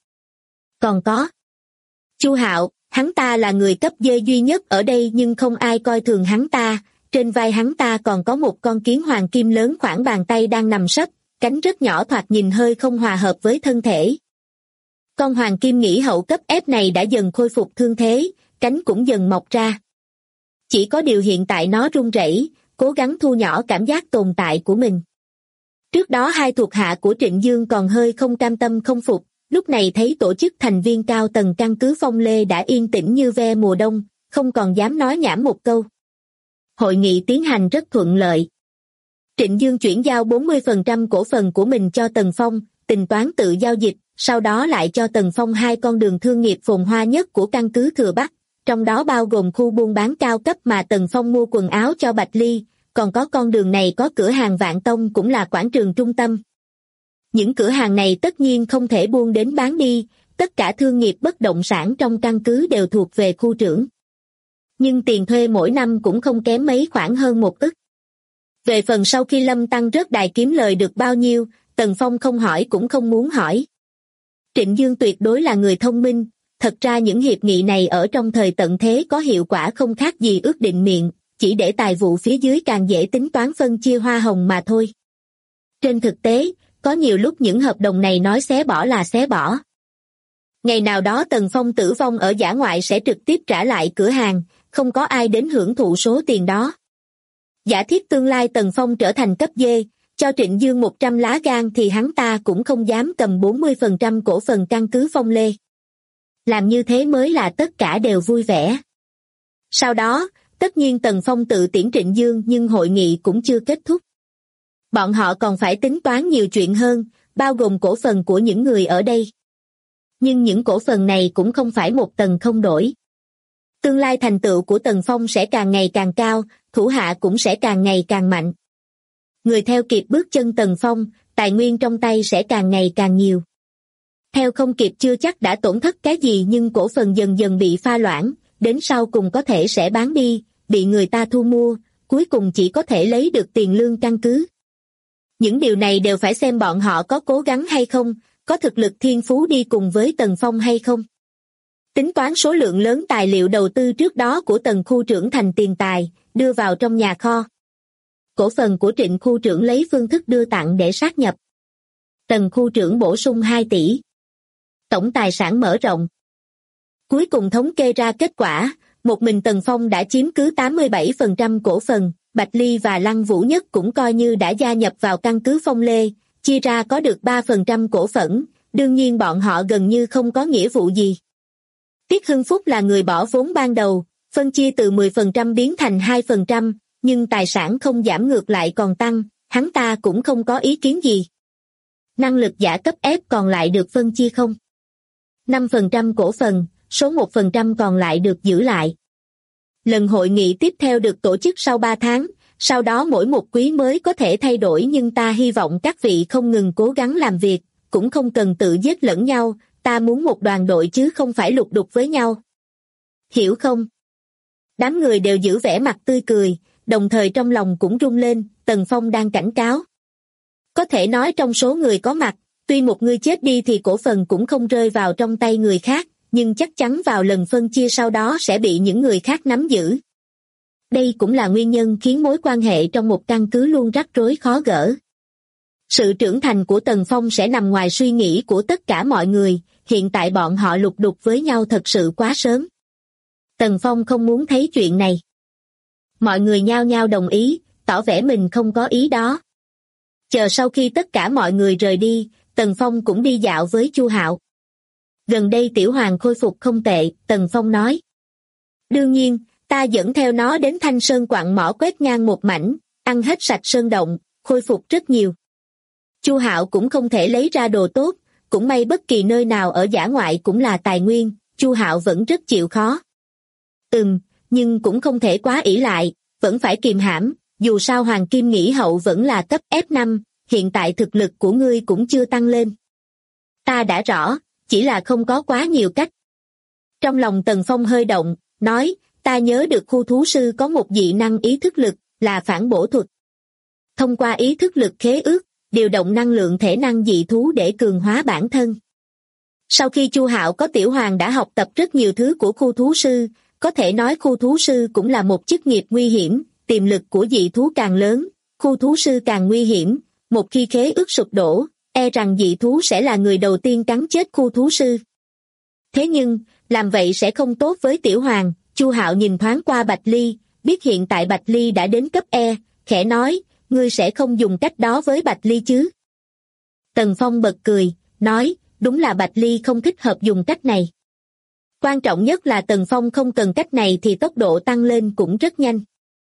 Còn có Chu Hạo, hắn ta là người cấp D duy nhất ở đây nhưng không ai coi thường hắn ta, trên vai hắn ta còn có một con kiến hoàng kim lớn khoảng bàn tay đang nằm sấp, cánh rất nhỏ thoạt nhìn hơi không hòa hợp với thân thể. Con hoàng kim nghỉ hậu cấp F này đã dần khôi phục thương thế, cánh cũng dần mọc ra. Chỉ có điều hiện tại nó run rẩy, cố gắng thu nhỏ cảm giác tồn tại của mình. Trước đó hai thuộc hạ của Trịnh Dương còn hơi không cam tâm không phục, lúc này thấy tổ chức thành viên cao tầng căn cứ Phong Lê đã yên tĩnh như ve mùa đông, không còn dám nói nhảm một câu. Hội nghị tiến hành rất thuận lợi. Trịnh Dương chuyển giao 40% cổ phần của mình cho Tần Phong, tính toán tự giao dịch, sau đó lại cho Tần Phong 2 con đường thương nghiệp phồn hoa nhất của căn cứ Thừa Bắc, trong đó bao gồm khu buôn bán cao cấp mà Tần Phong mua quần áo cho Bạch Ly, còn có con đường này có cửa hàng Vạn Tông cũng là quảng trường trung tâm. Những cửa hàng này tất nhiên không thể buôn đến bán đi, tất cả thương nghiệp bất động sản trong căn cứ đều thuộc về khu trưởng. Nhưng tiền thuê mỗi năm cũng không kém mấy khoảng hơn 1 ức. Về phần sau khi Lâm Tăng rớt đài kiếm lời được bao nhiêu, Tần Phong không hỏi cũng không muốn hỏi. Trịnh Dương tuyệt đối là người thông minh, thật ra những hiệp nghị này ở trong thời tận thế có hiệu quả không khác gì ước định miệng, chỉ để tài vụ phía dưới càng dễ tính toán phân chia hoa hồng mà thôi. Trên thực tế, có nhiều lúc những hợp đồng này nói xé bỏ là xé bỏ. Ngày nào đó Tần Phong tử vong ở dã ngoại sẽ trực tiếp trả lại cửa hàng, không có ai đến hưởng thụ số tiền đó. Giả thiết tương lai Tần Phong trở thành cấp D, cho Trịnh Dương 100 lá gan thì hắn ta cũng không dám cầm 40% cổ phần căn cứ Phong Lê. Làm như thế mới là tất cả đều vui vẻ. Sau đó, tất nhiên Tần Phong tự tiễn Trịnh Dương nhưng hội nghị cũng chưa kết thúc. Bọn họ còn phải tính toán nhiều chuyện hơn, bao gồm cổ phần của những người ở đây. Nhưng những cổ phần này cũng không phải một tầng không đổi. Tương lai thành tựu của Tần Phong sẽ càng ngày càng cao, thủ hạ cũng sẽ càng ngày càng mạnh. Người theo kịp bước chân Tần Phong, tài nguyên trong tay sẽ càng ngày càng nhiều. Theo không kịp chưa chắc đã tổn thất cái gì nhưng cổ phần dần dần bị pha loãng, đến sau cùng có thể sẽ bán đi, bị người ta thu mua, cuối cùng chỉ có thể lấy được tiền lương căn cứ. Những điều này đều phải xem bọn họ có cố gắng hay không, có thực lực thiên phú đi cùng với Tần Phong hay không. Tính toán số lượng lớn tài liệu đầu tư trước đó của Tần khu trưởng thành tiền tài, đưa vào trong nhà kho. Cổ phần của Trịnh khu trưởng lấy phương thức đưa tặng để sát nhập. Tần khu trưởng bổ sung 2 tỷ. Tổng tài sản mở rộng. Cuối cùng thống kê ra kết quả, một mình Tần Phong đã chiếm cứ 87% cổ phần, Bạch Ly và Lăng Vũ Nhất cũng coi như đã gia nhập vào căn cứ Phong Lê, chia ra có được 3% cổ phần, đương nhiên bọn họ gần như không có nghĩa vụ gì. Tiết Hưng Phúc là người bỏ vốn ban đầu, phân chia từ 10% biến thành 2%, nhưng tài sản không giảm ngược lại còn tăng, hắn ta cũng không có ý kiến gì. Năng lực giả cấp F còn lại được phân chia không 5% cổ phần, số 1% còn lại được giữ lại. Lần hội nghị tiếp theo được tổ chức sau 3 tháng, sau đó mỗi một quý mới có thể thay đổi, nhưng ta hy vọng các vị không ngừng cố gắng làm việc, cũng không cần tự giết lẫn nhau, ta muốn một đoàn đội chứ không phải lục đục với nhau. Hiểu không? Đám người đều giữ vẻ mặt tươi cười, đồng thời trong lòng cũng rung lên. Tần Phong đang cảnh cáo. Có thể nói trong số người có mặt, tuy một người chết đi thì cổ phần cũng không rơi vào trong tay người khác, nhưng chắc chắn vào lần phân chia sau đó sẽ bị những người khác nắm giữ. Đây cũng là nguyên nhân khiến mối quan hệ trong một căn cứ luôn rắc rối khó gỡ. Sự trưởng thành của Tần Phong sẽ nằm ngoài suy nghĩ của tất cả mọi người, hiện tại bọn họ lục đục với nhau thật sự quá sớm. Tần Phong không muốn thấy chuyện này. Mọi người nhao nhao đồng ý, tỏ vẻ mình không có ý đó. Chờ sau khi tất cả mọi người rời đi, Tần Phong cũng đi dạo với Chu Hạo. Gần đây Tiểu Hoàng khôi phục không tệ, Tần Phong nói. Đương nhiên, ta dẫn theo nó đến Thanh Sơn quặng mỏ quét ngang một mảnh, ăn hết sạch sơn động, khôi phục rất nhiều. Chu Hạo cũng không thể lấy ra đồ tốt, cũng may bất kỳ nơi nào ở dã ngoại cũng là tài nguyên, Chu Hạo vẫn rất chịu khó. Nhưng cũng không thể quá ỷ lại, vẫn phải kìm hãm, dù sao Hoàng Kim Nghĩ Hậu vẫn là cấp F5, hiện tại thực lực của ngươi cũng chưa tăng lên. Ta đã rõ, chỉ là không có quá nhiều cách. Trong lòng Tần Phong hơi động, nói, ta nhớ được khu thú sư có một dị năng ý thức lực, là phản bổ thuật. Thông qua ý thức lực khế ước, điều động năng lượng thể năng dị thú để cường hóa bản thân. Sau khi Chu Hạo có Tiểu Hoàng đã học tập rất nhiều thứ của khu thú sư, có thể nói khu thú sư cũng là một chức nghiệp nguy hiểm, tiềm lực của dị thú càng lớn, khu thú sư càng nguy hiểm, một khi khế ước sụp đổ, e rằng dị thú sẽ là người đầu tiên cắn chết khu thú sư. Thế nhưng, làm vậy sẽ không tốt với Tiểu Hoàng. Chu Hạo nhìn thoáng qua Bạch Ly, biết hiện tại Bạch Ly đã đến cấp E, khẽ nói, ngươi sẽ không dùng cách đó với Bạch Ly chứ? Tần Phong bật cười, nói, đúng là Bạch Ly không thích hợp dùng cách này. Quan trọng nhất là Tần Phong không cần cách này thì tốc độ tăng lên cũng rất nhanh.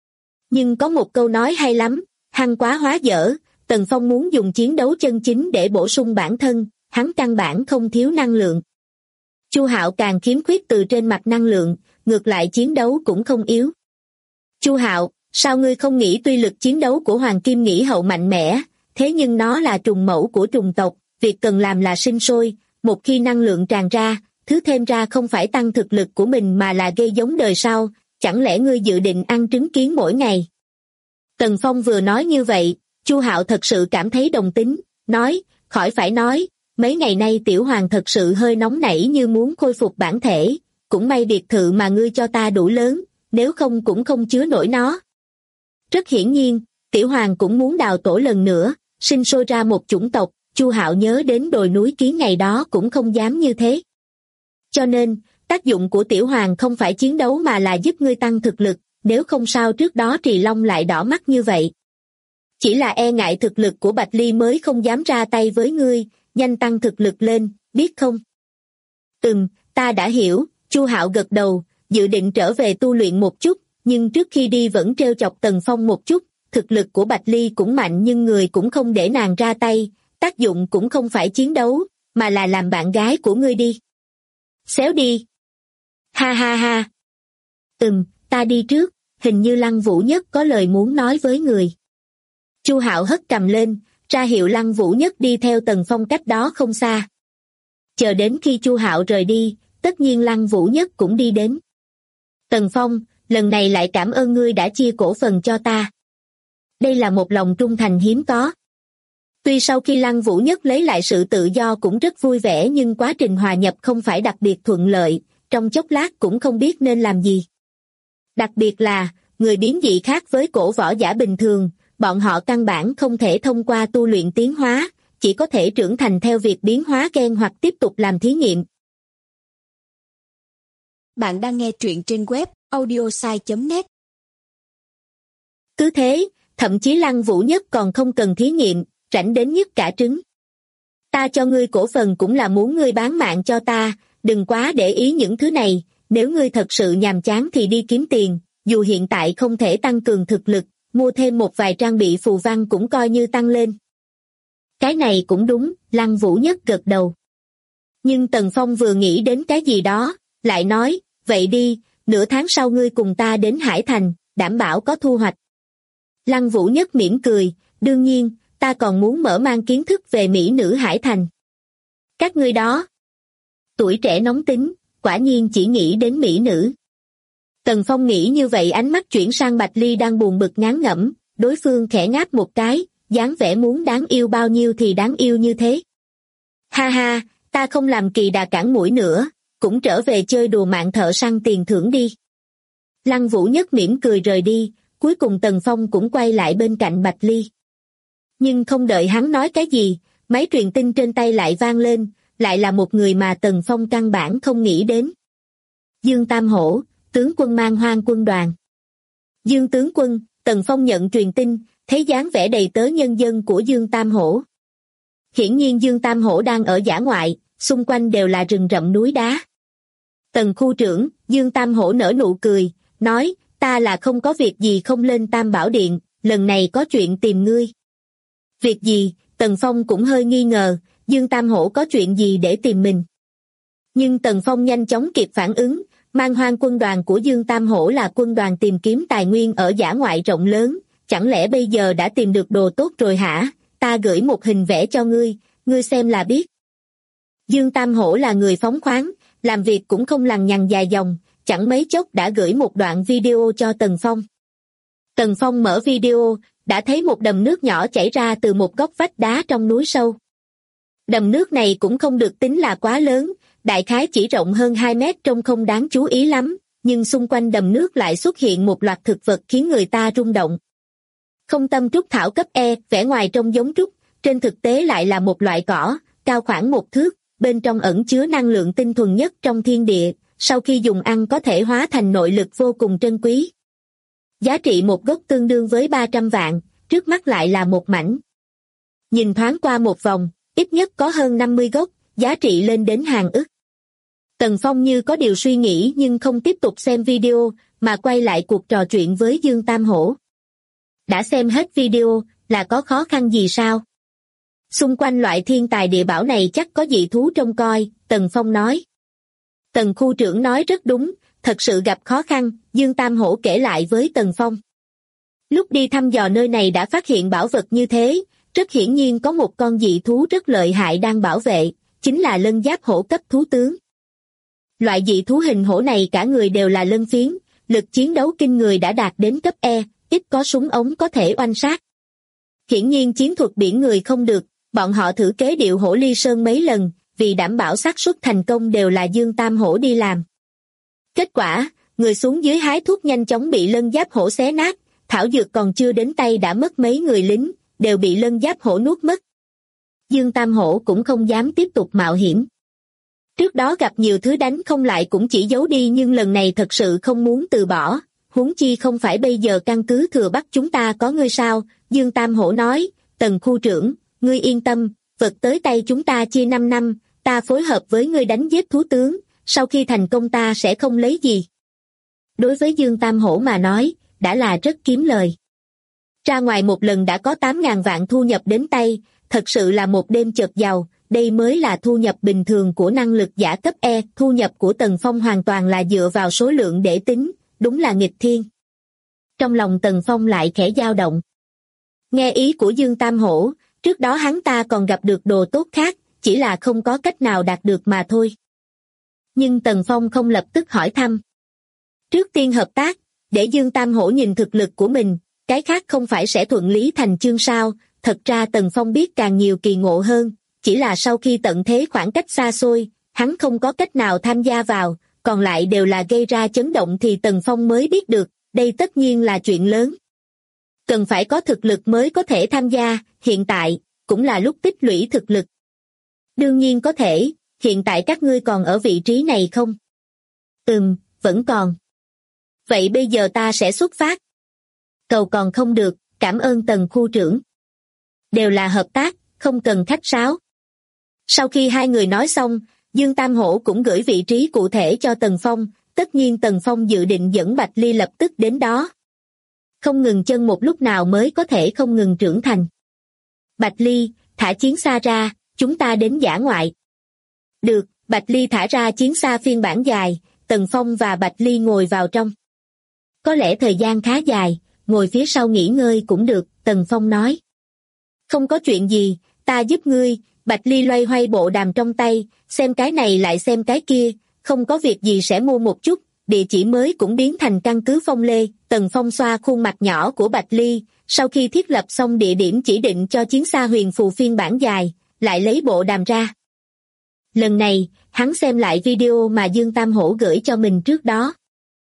Nhưng có một câu nói hay lắm, hăng quá hóa dở, Tần Phong muốn dùng chiến đấu chân chính để bổ sung bản thân, hắn căn bản không thiếu năng lượng. Chu Hạo càng khiếm khuyết từ trên mặt năng lượng, ngược lại chiến đấu cũng không yếu. Chu Hạo, sao ngươi không nghĩ tuy lực chiến đấu của Hoàng Kim Nghĩ Hậu mạnh mẽ, thế nhưng nó là trùng mẫu của trùng tộc, việc cần làm là sinh sôi, một khi năng lượng tràn ra, thứ thêm ra không phải tăng thực lực của mình mà là gây giống đời sau, chẳng lẽ ngươi dự định ăn trứng kiến mỗi ngày? Tần Phong vừa nói như vậy, Chu Hạo thật sự cảm thấy đồng tính, nói, khỏi phải nói, mấy ngày nay Tiểu Hoàng thật sự hơi nóng nảy như muốn khôi phục bản thể, cũng may biệt thự mà ngươi cho ta đủ lớn, nếu không cũng không chứa nổi nó. Rất hiển nhiên, Tiểu Hoàng cũng muốn đào tổ lần nữa, sinh sôi ra một chủng tộc, Chu Hạo nhớ đến đồi núi Kiến ngày đó cũng không dám như thế. Cho nên, tác dụng của Tiểu Hoàng không phải chiến đấu mà là giúp ngươi tăng thực lực, nếu không sao trước đó Trì Long lại đỏ mắt như vậy. Chỉ là e ngại thực lực của Bạch Ly mới không dám ra tay với ngươi, nhanh tăng thực lực lên, biết không? Ta đã hiểu, Chu Hạo gật đầu, dự định trở về tu luyện một chút, nhưng trước khi đi vẫn trêu chọc Tần Phong một chút, thực lực của Bạch Ly cũng mạnh nhưng người cũng không để nàng ra tay, tác dụng cũng không phải chiến đấu, mà là làm bạn gái của ngươi đi. Xéo đi. Ha ha ha. Ta đi trước, hình như Lăng Vũ Nhất có lời muốn nói với người. Chu Hạo hất cầm lên, ra hiệu Lăng Vũ Nhất đi theo Tần Phong cách đó không xa. Chờ đến khi Chu Hạo rời đi, tất nhiên Lăng Vũ Nhất cũng đi đến. Tần Phong, lần này lại cảm ơn ngươi đã chia cổ phần cho ta. Đây là một lòng trung thành hiếm có. Tuy sau khi Lăng Vũ Nhất lấy lại sự tự do cũng rất vui vẻ nhưng quá trình hòa nhập không phải đặc biệt thuận lợi, trong chốc lát cũng không biết nên làm gì. Đặc biệt là, người biến dị khác với cổ võ giả bình thường, bọn họ căn bản không thể thông qua tu luyện tiến hóa, chỉ có thể trưởng thành theo việc biến hóa gen hoặc tiếp tục làm thí nghiệm. Bạn đang nghe truyện trên web audiosai.net. Cứ thế, thậm chí Lăng Vũ Nhất còn không cần thí nghiệm, rảnh đến nhức cả trứng. Ta cho ngươi cổ phần cũng là muốn ngươi bán mạng cho ta, đừng quá để ý những thứ này, nếu ngươi thật sự nhàm chán thì đi kiếm tiền, dù hiện tại không thể tăng cường thực lực, mua thêm một vài trang bị phù văn cũng coi như tăng lên. Cái này cũng đúng, Lăng Vũ Nhất gật đầu. Nhưng Tần Phong vừa nghĩ đến cái gì đó, lại nói, vậy đi, nửa tháng sau ngươi cùng ta đến Hải Thành, đảm bảo có thu hoạch. Lăng Vũ Nhất mỉm cười, đương nhiên, ta còn muốn mở mang kiến thức về mỹ nữ Hải Thành. Các ngươi đó, tuổi trẻ nóng tính, quả nhiên chỉ nghĩ đến mỹ nữ. Tần Phong nghĩ như vậy, ánh mắt chuyển sang Bạch Ly đang buồn bực ngán ngẩm, đối phương khẽ ngáp một cái, dáng vẻ muốn đáng yêu bao nhiêu thì đáng yêu như thế. Ha ha, ta không làm kỳ đà cản mũi nữa, cũng trở về chơi đùa mạng thợ săn tiền thưởng đi. Lăng Vũ Nhất mỉm cười rời đi, cuối cùng Tần Phong cũng quay lại bên cạnh Bạch Ly. Nhưng không đợi hắn nói cái gì, máy truyền tin trên tay lại vang lên, lại là một người mà Tần Phong căn bản không nghĩ đến. Dương Tam Hổ, tướng quân Mang Hoang quân đoàn. Dương tướng quân, Tần Phong nhận truyền tin, thấy dáng vẻ đầy tớ nhân dân của Dương Tam Hổ. Hiển nhiên Dương Tam Hổ đang ở dã ngoại, xung quanh đều là rừng rậm núi đá. Tần khu trưởng, Dương Tam Hổ nở nụ cười, nói, ta là không có việc gì không lên Tam Bảo Điện, lần này có chuyện tìm ngươi. Việc gì? Tần Phong cũng hơi nghi ngờ, Dương Tam Hổ có chuyện gì để tìm mình. Nhưng Tần Phong nhanh chóng kịp phản ứng, Mang Hoang quân đoàn của Dương Tam Hổ là quân đoàn tìm kiếm tài nguyên ở dã ngoại rộng lớn, chẳng lẽ bây giờ đã tìm được đồ tốt rồi hả? Ta gửi một hình vẽ cho ngươi xem là biết. Dương Tam Hổ là người phóng khoáng, làm việc cũng không lằng nhằng dài dòng, chẳng mấy chốc đã gửi một đoạn video cho Tần Phong. Tần Phong mở video, đã thấy một đầm nước nhỏ chảy ra từ một góc vách đá trong núi sâu. Đầm nước này cũng không được tính là quá lớn, đại khái chỉ rộng hơn 2 mét, trông không đáng chú ý lắm, nhưng xung quanh đầm nước lại xuất hiện một loạt thực vật khiến người ta rung động. Không tâm trúc thảo cấp E, vẻ ngoài trông giống trúc, trên thực tế lại là một loại cỏ, cao khoảng 1 thước, bên trong ẩn chứa năng lượng tinh thuần nhất trong thiên địa, sau khi dùng ăn có thể hóa thành nội lực vô cùng trân quý. Giá trị một gốc tương đương với 300 vạn, trước mắt lại là một mảnh. Nhìn thoáng qua một vòng, ít nhất có hơn 50 gốc, giá trị lên đến hàng ức. Tần Phong như có điều suy nghĩ nhưng không tiếp tục xem video, mà quay lại cuộc trò chuyện với Dương Tam Hổ. Đã xem hết video, là có khó khăn gì sao? Xung quanh loại thiên tài địa bảo này chắc có dị thú trông coi, Tần Phong nói. Tần khu trưởng nói rất đúng, thật sự gặp khó khăn, Dương Tam Hổ kể lại với Tần Phong. Lúc đi thăm dò nơi này đã phát hiện bảo vật như thế, rất hiển nhiên có một con dị thú rất lợi hại đang bảo vệ, chính là lân giáp hổ cấp thú tướng. Loại dị thú hình hổ này cả người đều là lân phiến, lực chiến đấu kinh người đã đạt đến cấp E, ít có súng ống có thể oanh sát. Hiển nhiên chiến thuật biển người không được, bọn họ thử kế điệu hổ ly sơn mấy lần, vì đảm bảo xác suất thành công đều là Dương Tam Hổ đi làm. Kết quả, người xuống dưới hái thuốc nhanh chóng bị lân giáp hổ xé nát, thảo dược còn chưa đến tay đã mất mấy người lính, đều bị lân giáp hổ nuốt mất. Dương Tam Hổ cũng không dám tiếp tục mạo hiểm. Trước đó gặp nhiều thứ đánh không lại cũng chỉ giấu đi, nhưng lần này thật sự không muốn từ bỏ, huống chi không phải bây giờ căn cứ Thừa Bắc chúng ta có ngươi sao? Dương Tam Hổ nói, Tần khu trưởng, ngươi yên tâm, vật tới tay chúng ta chia 5 năm, ta phối hợp với ngươi đánh giết thú tướng, sau khi thành công ta sẽ không lấy gì. Đối với Dương Tam Hổ mà nói, đã là rất kiếm lời. Ra ngoài một lần đã có 8.000 vạn thu nhập đến tay, thật sự là một đêm chợt giàu, đây mới là thu nhập bình thường của năng lực giả cấp E, thu nhập của Tần Phong hoàn toàn là dựa vào số lượng để tính, đúng là nghịch thiên. Trong lòng Tần Phong lại khẽ dao động. Nghe ý của Dương Tam Hổ, trước đó hắn ta còn gặp được đồ tốt khác, chỉ là không có cách nào đạt được mà thôi. Nhưng Tần Phong không lập tức hỏi thăm. Trước tiên hợp tác, để Dương Tam Hổ nhìn thực lực của mình, cái khác không phải sẽ thuận lý thành chương sao? Thật ra Tần Phong biết càng nhiều kỳ ngộ hơn, chỉ là sau khi tận thế khoảng cách xa xôi, hắn không có cách nào tham gia vào, còn lại đều là gây ra chấn động thì Tần Phong mới biết được, đây tất nhiên là chuyện lớn. Cần phải có thực lực mới có thể tham gia, hiện tại, cũng là lúc tích lũy thực lực. Đương nhiên có thể, hiện tại các ngươi còn ở vị trí này không? Vẫn còn. Vậy bây giờ ta sẽ xuất phát. Cầu còn không được, cảm ơn Tần khu trưởng. Đều là hợp tác, không cần khách sáo. Sau khi hai người nói xong, Dương Tam Hổ cũng gửi vị trí cụ thể cho Tần Phong, tất nhiên Tần Phong dự định dẫn Bạch Ly lập tức đến đó. Không ngừng chân một lúc nào mới có thể không ngừng trưởng thành. Bạch Ly, thả chiến xa ra, chúng ta đến dã ngoại. Được, Bạch Ly thả ra chiến xa phiên bản dài, Tần Phong và Bạch Ly ngồi vào trong. Có lẽ thời gian khá dài, ngồi phía sau nghỉ ngơi cũng được, Tần Phong nói. Không có chuyện gì, ta giúp ngươi. Bạch Ly loay hoay bộ đàm trong tay, xem cái này lại xem cái kia, không có việc gì sẽ mua một chút, địa chỉ mới cũng biến thành căn cứ Phong Lê. Tần Phong xoa khuôn mặt nhỏ của Bạch Ly, sau khi thiết lập xong địa điểm chỉ định cho chiến xa huyền phù phiên bản dài, lại lấy bộ đàm ra. Lần này, hắn xem lại video mà Dương Tam Hổ gửi cho mình trước đó.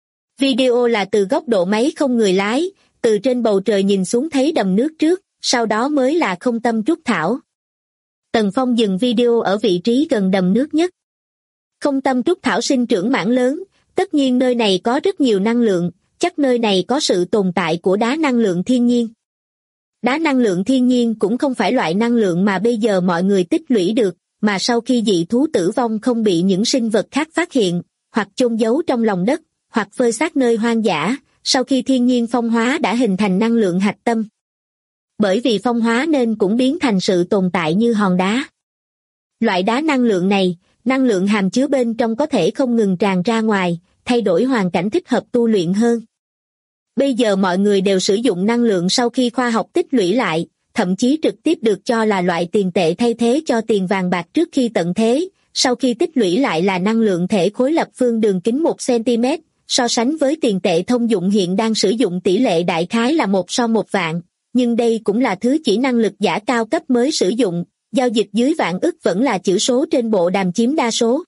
Video là từ góc độ máy không người lái, từ trên bầu trời nhìn xuống thấy đầm nước trước, sau đó mới là không tâm trúc thảo. Tần Phong dừng video ở vị trí gần đầm nước nhất. Không tâm trúc thảo sinh trưởng mảng lớn, tất nhiên nơi này có rất nhiều năng lượng, chắc nơi này có sự tồn tại của đá năng lượng thiên nhiên. Đá năng lượng thiên nhiên cũng không phải loại năng lượng mà bây giờ mọi người tích lũy được, mà sau khi dị thú tử vong không bị những sinh vật khác phát hiện, hoặc chôn giấu trong lòng đất, hoặc phơi xác nơi hoang dã, sau khi thiên nhiên phong hóa đã hình thành năng lượng hạch tâm. Bởi vì phong hóa nên cũng biến thành sự tồn tại như hòn đá. Loại đá năng lượng này, năng lượng hàm chứa bên trong có thể không ngừng tràn ra ngoài, thay đổi hoàn cảnh thích hợp tu luyện hơn. Bây giờ mọi người đều sử dụng năng lượng sau khi khoa học tích lũy lại, thậm chí trực tiếp được cho là loại tiền tệ thay thế cho tiền vàng bạc trước khi tận thế, sau khi tích lũy lại là năng lượng thể khối lập phương đường kính 1 cm, so sánh với tiền tệ thông dụng hiện đang sử dụng tỷ lệ đại khái là 1:1.000.000, nhưng đây cũng là thứ chỉ năng lực giả cao cấp mới sử dụng, giao dịch dưới vạn ức vẫn là chữ số trên bộ đàm chiếm đa số.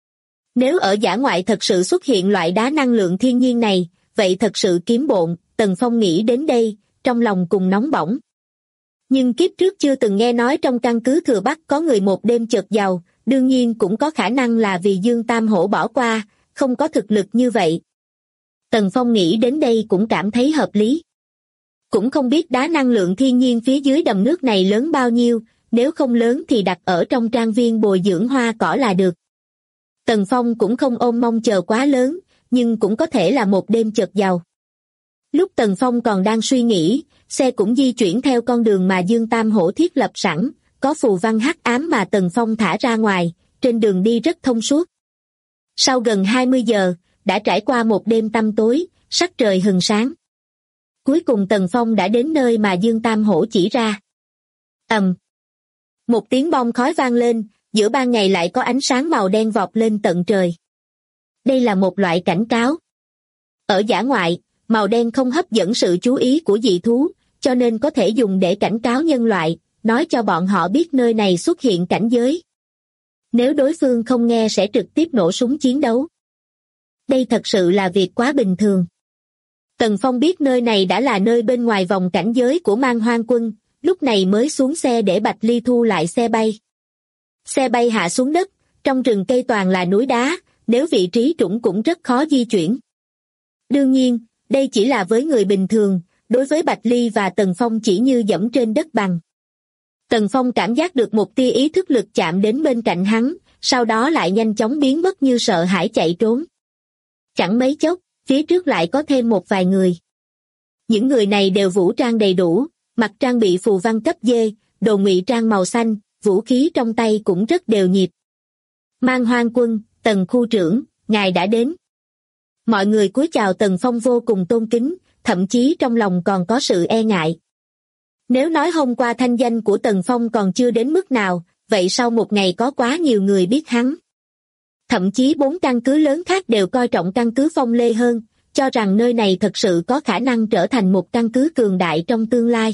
Nếu ở dã ngoại thật sự xuất hiện loại đá năng lượng thiên nhiên này, vậy thật sự kiếm bộn, Tần Phong nghĩ đến đây, trong lòng cùng nóng bỏng. Nhưng kiếp trước chưa từng nghe nói trong căn cứ Thừa Bắc có người một đêm chợt giàu, đương nhiên cũng có khả năng là vì Dương Tam Hổ bỏ qua, không có thực lực như vậy. Tần Phong nghĩ đến đây cũng cảm thấy hợp lý. Cũng không biết đá năng lượng thiên nhiên phía dưới đầm nước này lớn bao nhiêu, nếu không lớn thì đặt ở trong trang viên bồi dưỡng hoa cỏ là được. Tần Phong cũng không ôm mong chờ quá lớn, nhưng cũng có thể là một đêm chợt giàu. Lúc Tần Phong còn đang suy nghĩ, xe cũng di chuyển theo con đường mà Dương Tam Hổ thiết lập sẵn, có phù văn hắc ám mà Tần Phong thả ra ngoài, trên đường đi rất thông suốt. Sau gần 20 giờ, đã trải qua một đêm tăm tối, sắc trời hừng sáng. Cuối cùng Tần Phong đã đến nơi mà Dương Tam Hổ chỉ ra. Một tiếng bom khói vang lên, giữa ban ngày lại có ánh sáng màu đen vọt lên tận trời. Đây là một loại cảnh cáo. Ở dã ngoại, màu đen không hấp dẫn sự chú ý của dị thú, cho nên có thể dùng để cảnh cáo nhân loại, nói cho bọn họ biết nơi này xuất hiện cảnh giới. Nếu đối phương không nghe sẽ trực tiếp nổ súng chiến đấu. Đây thật sự là việc quá bình thường. Tần Phong biết nơi này đã là nơi bên ngoài vòng cảnh giới của Man Hoang Quân, lúc này mới xuống xe để Bạch Ly thu lại xe bay. Xe bay hạ xuống đất, trong rừng cây toàn là núi đá, nếu vị trí trũng cũng rất khó di chuyển. Đương nhiên, đây chỉ là với người bình thường, đối với Bạch Ly và Tần Phong chỉ như dẫm trên đất bằng. Tần Phong cảm giác được một tia ý thức lực chạm đến bên cạnh hắn, sau đó lại nhanh chóng biến mất như sợ hãi chạy trốn. Chẳng mấy chốc, phía trước lại có thêm một vài người. Những người này đều vũ trang đầy đủ, mặc trang bị phù văn cấp D, đồ ngụy trang màu xanh, vũ khí trong tay cũng rất đều nhịp. Man Hoang Quân, Tần khu trưởng, ngài đã đến. Mọi người cúi chào Tần Phong vô cùng tôn kính, thậm chí trong lòng còn có sự e ngại. Nếu nói hôm qua thanh danh của Tần Phong còn chưa đến mức nào, vậy sau một ngày có quá nhiều người biết hắn. Thậm chí 4 căn cứ lớn khác đều coi trọng căn cứ Phong Lê hơn, cho rằng nơi này thật sự có khả năng trở thành một căn cứ cường đại trong tương lai.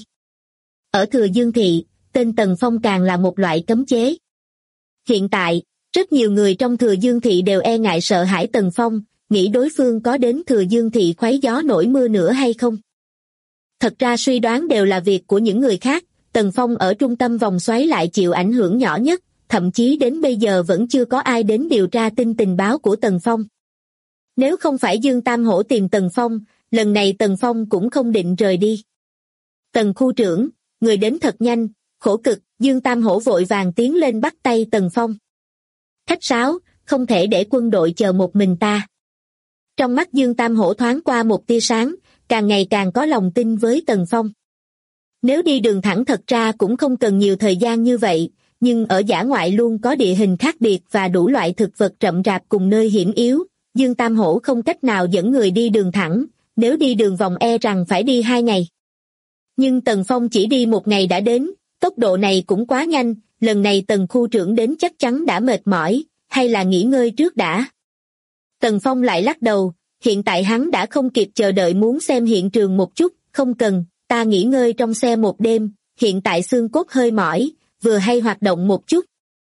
Ở Thừa Dương Thị, tên Tần Phong càng là một loại cấm chế. Hiện tại, rất nhiều người trong Thừa Dương Thị đều e ngại sợ hãi Tần Phong, nghĩ đối phương có đến Thừa Dương Thị khuấy gió nổi mưa nữa hay không. Thật ra suy đoán đều là việc của những người khác, Tần Phong ở trung tâm vòng xoáy lại chịu ảnh hưởng nhỏ nhất, thậm chí đến bây giờ vẫn chưa có ai đến điều tra tin tình báo của Tần Phong. Nếu không phải Dương Tam Hổ tìm Tần Phong, lần này Tần Phong cũng không định rời đi. Tần khu trưởng, người đến thật nhanh, khổ cực, Dương Tam Hổ vội vàng tiến lên bắt tay Tần Phong. Khách sáo, không thể để quân đội chờ một mình ta. Trong mắt Dương Tam Hổ thoáng qua một tia sáng, càng ngày càng có lòng tin với Tần Phong. Nếu đi đường thẳng thật ra cũng không cần nhiều thời gian như vậy, nhưng ở dã ngoại luôn có địa hình khác biệt và đủ loại thực vật rậm rạp cùng nơi hiểm yếu, Dương Tam Hổ không cách nào dẫn người đi đường thẳng, nếu đi đường vòng e rằng phải đi 2 ngày. Nhưng Tần Phong chỉ đi 1 ngày đã đến, tốc độ này cũng quá nhanh, lần này Tần khu trưởng đến chắc chắn đã mệt mỏi, hay là nghỉ ngơi trước đã. Tần Phong lại lắc đầu, hiện tại hắn đã không kịp chờ đợi muốn xem hiện trường một chút, không cần, ta nghỉ ngơi trong xe một đêm, hiện tại xương cốt hơi mỏi, vừa hay hoạt động một chút.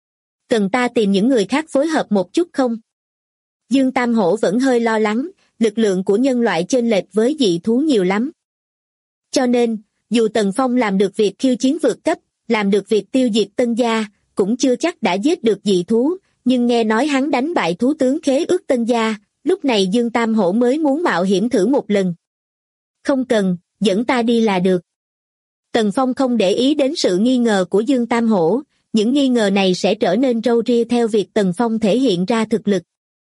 Cần ta tìm những người khác phối hợp một chút không? Dương Tam Hổ vẫn hơi lo lắng, lực lượng của nhân loại chênh lệch với dị thú nhiều lắm. Cho nên, dù Tần Phong làm được việc khiêu chiến vượt cấp, làm được việc tiêu diệt Tân Gia, cũng chưa chắc đã giết được dị thú, nhưng nghe nói hắn đánh bại thú tướng khế ước Tân Gia, lúc này Dương Tam Hổ mới muốn mạo hiểm thử một lần. Không cần, dẫn ta đi là được. Tần Phong không để ý đến sự nghi ngờ của Dương Tam Hổ, những nghi ngờ này sẽ trở nên râu ria theo việc Tần Phong thể hiện ra thực lực.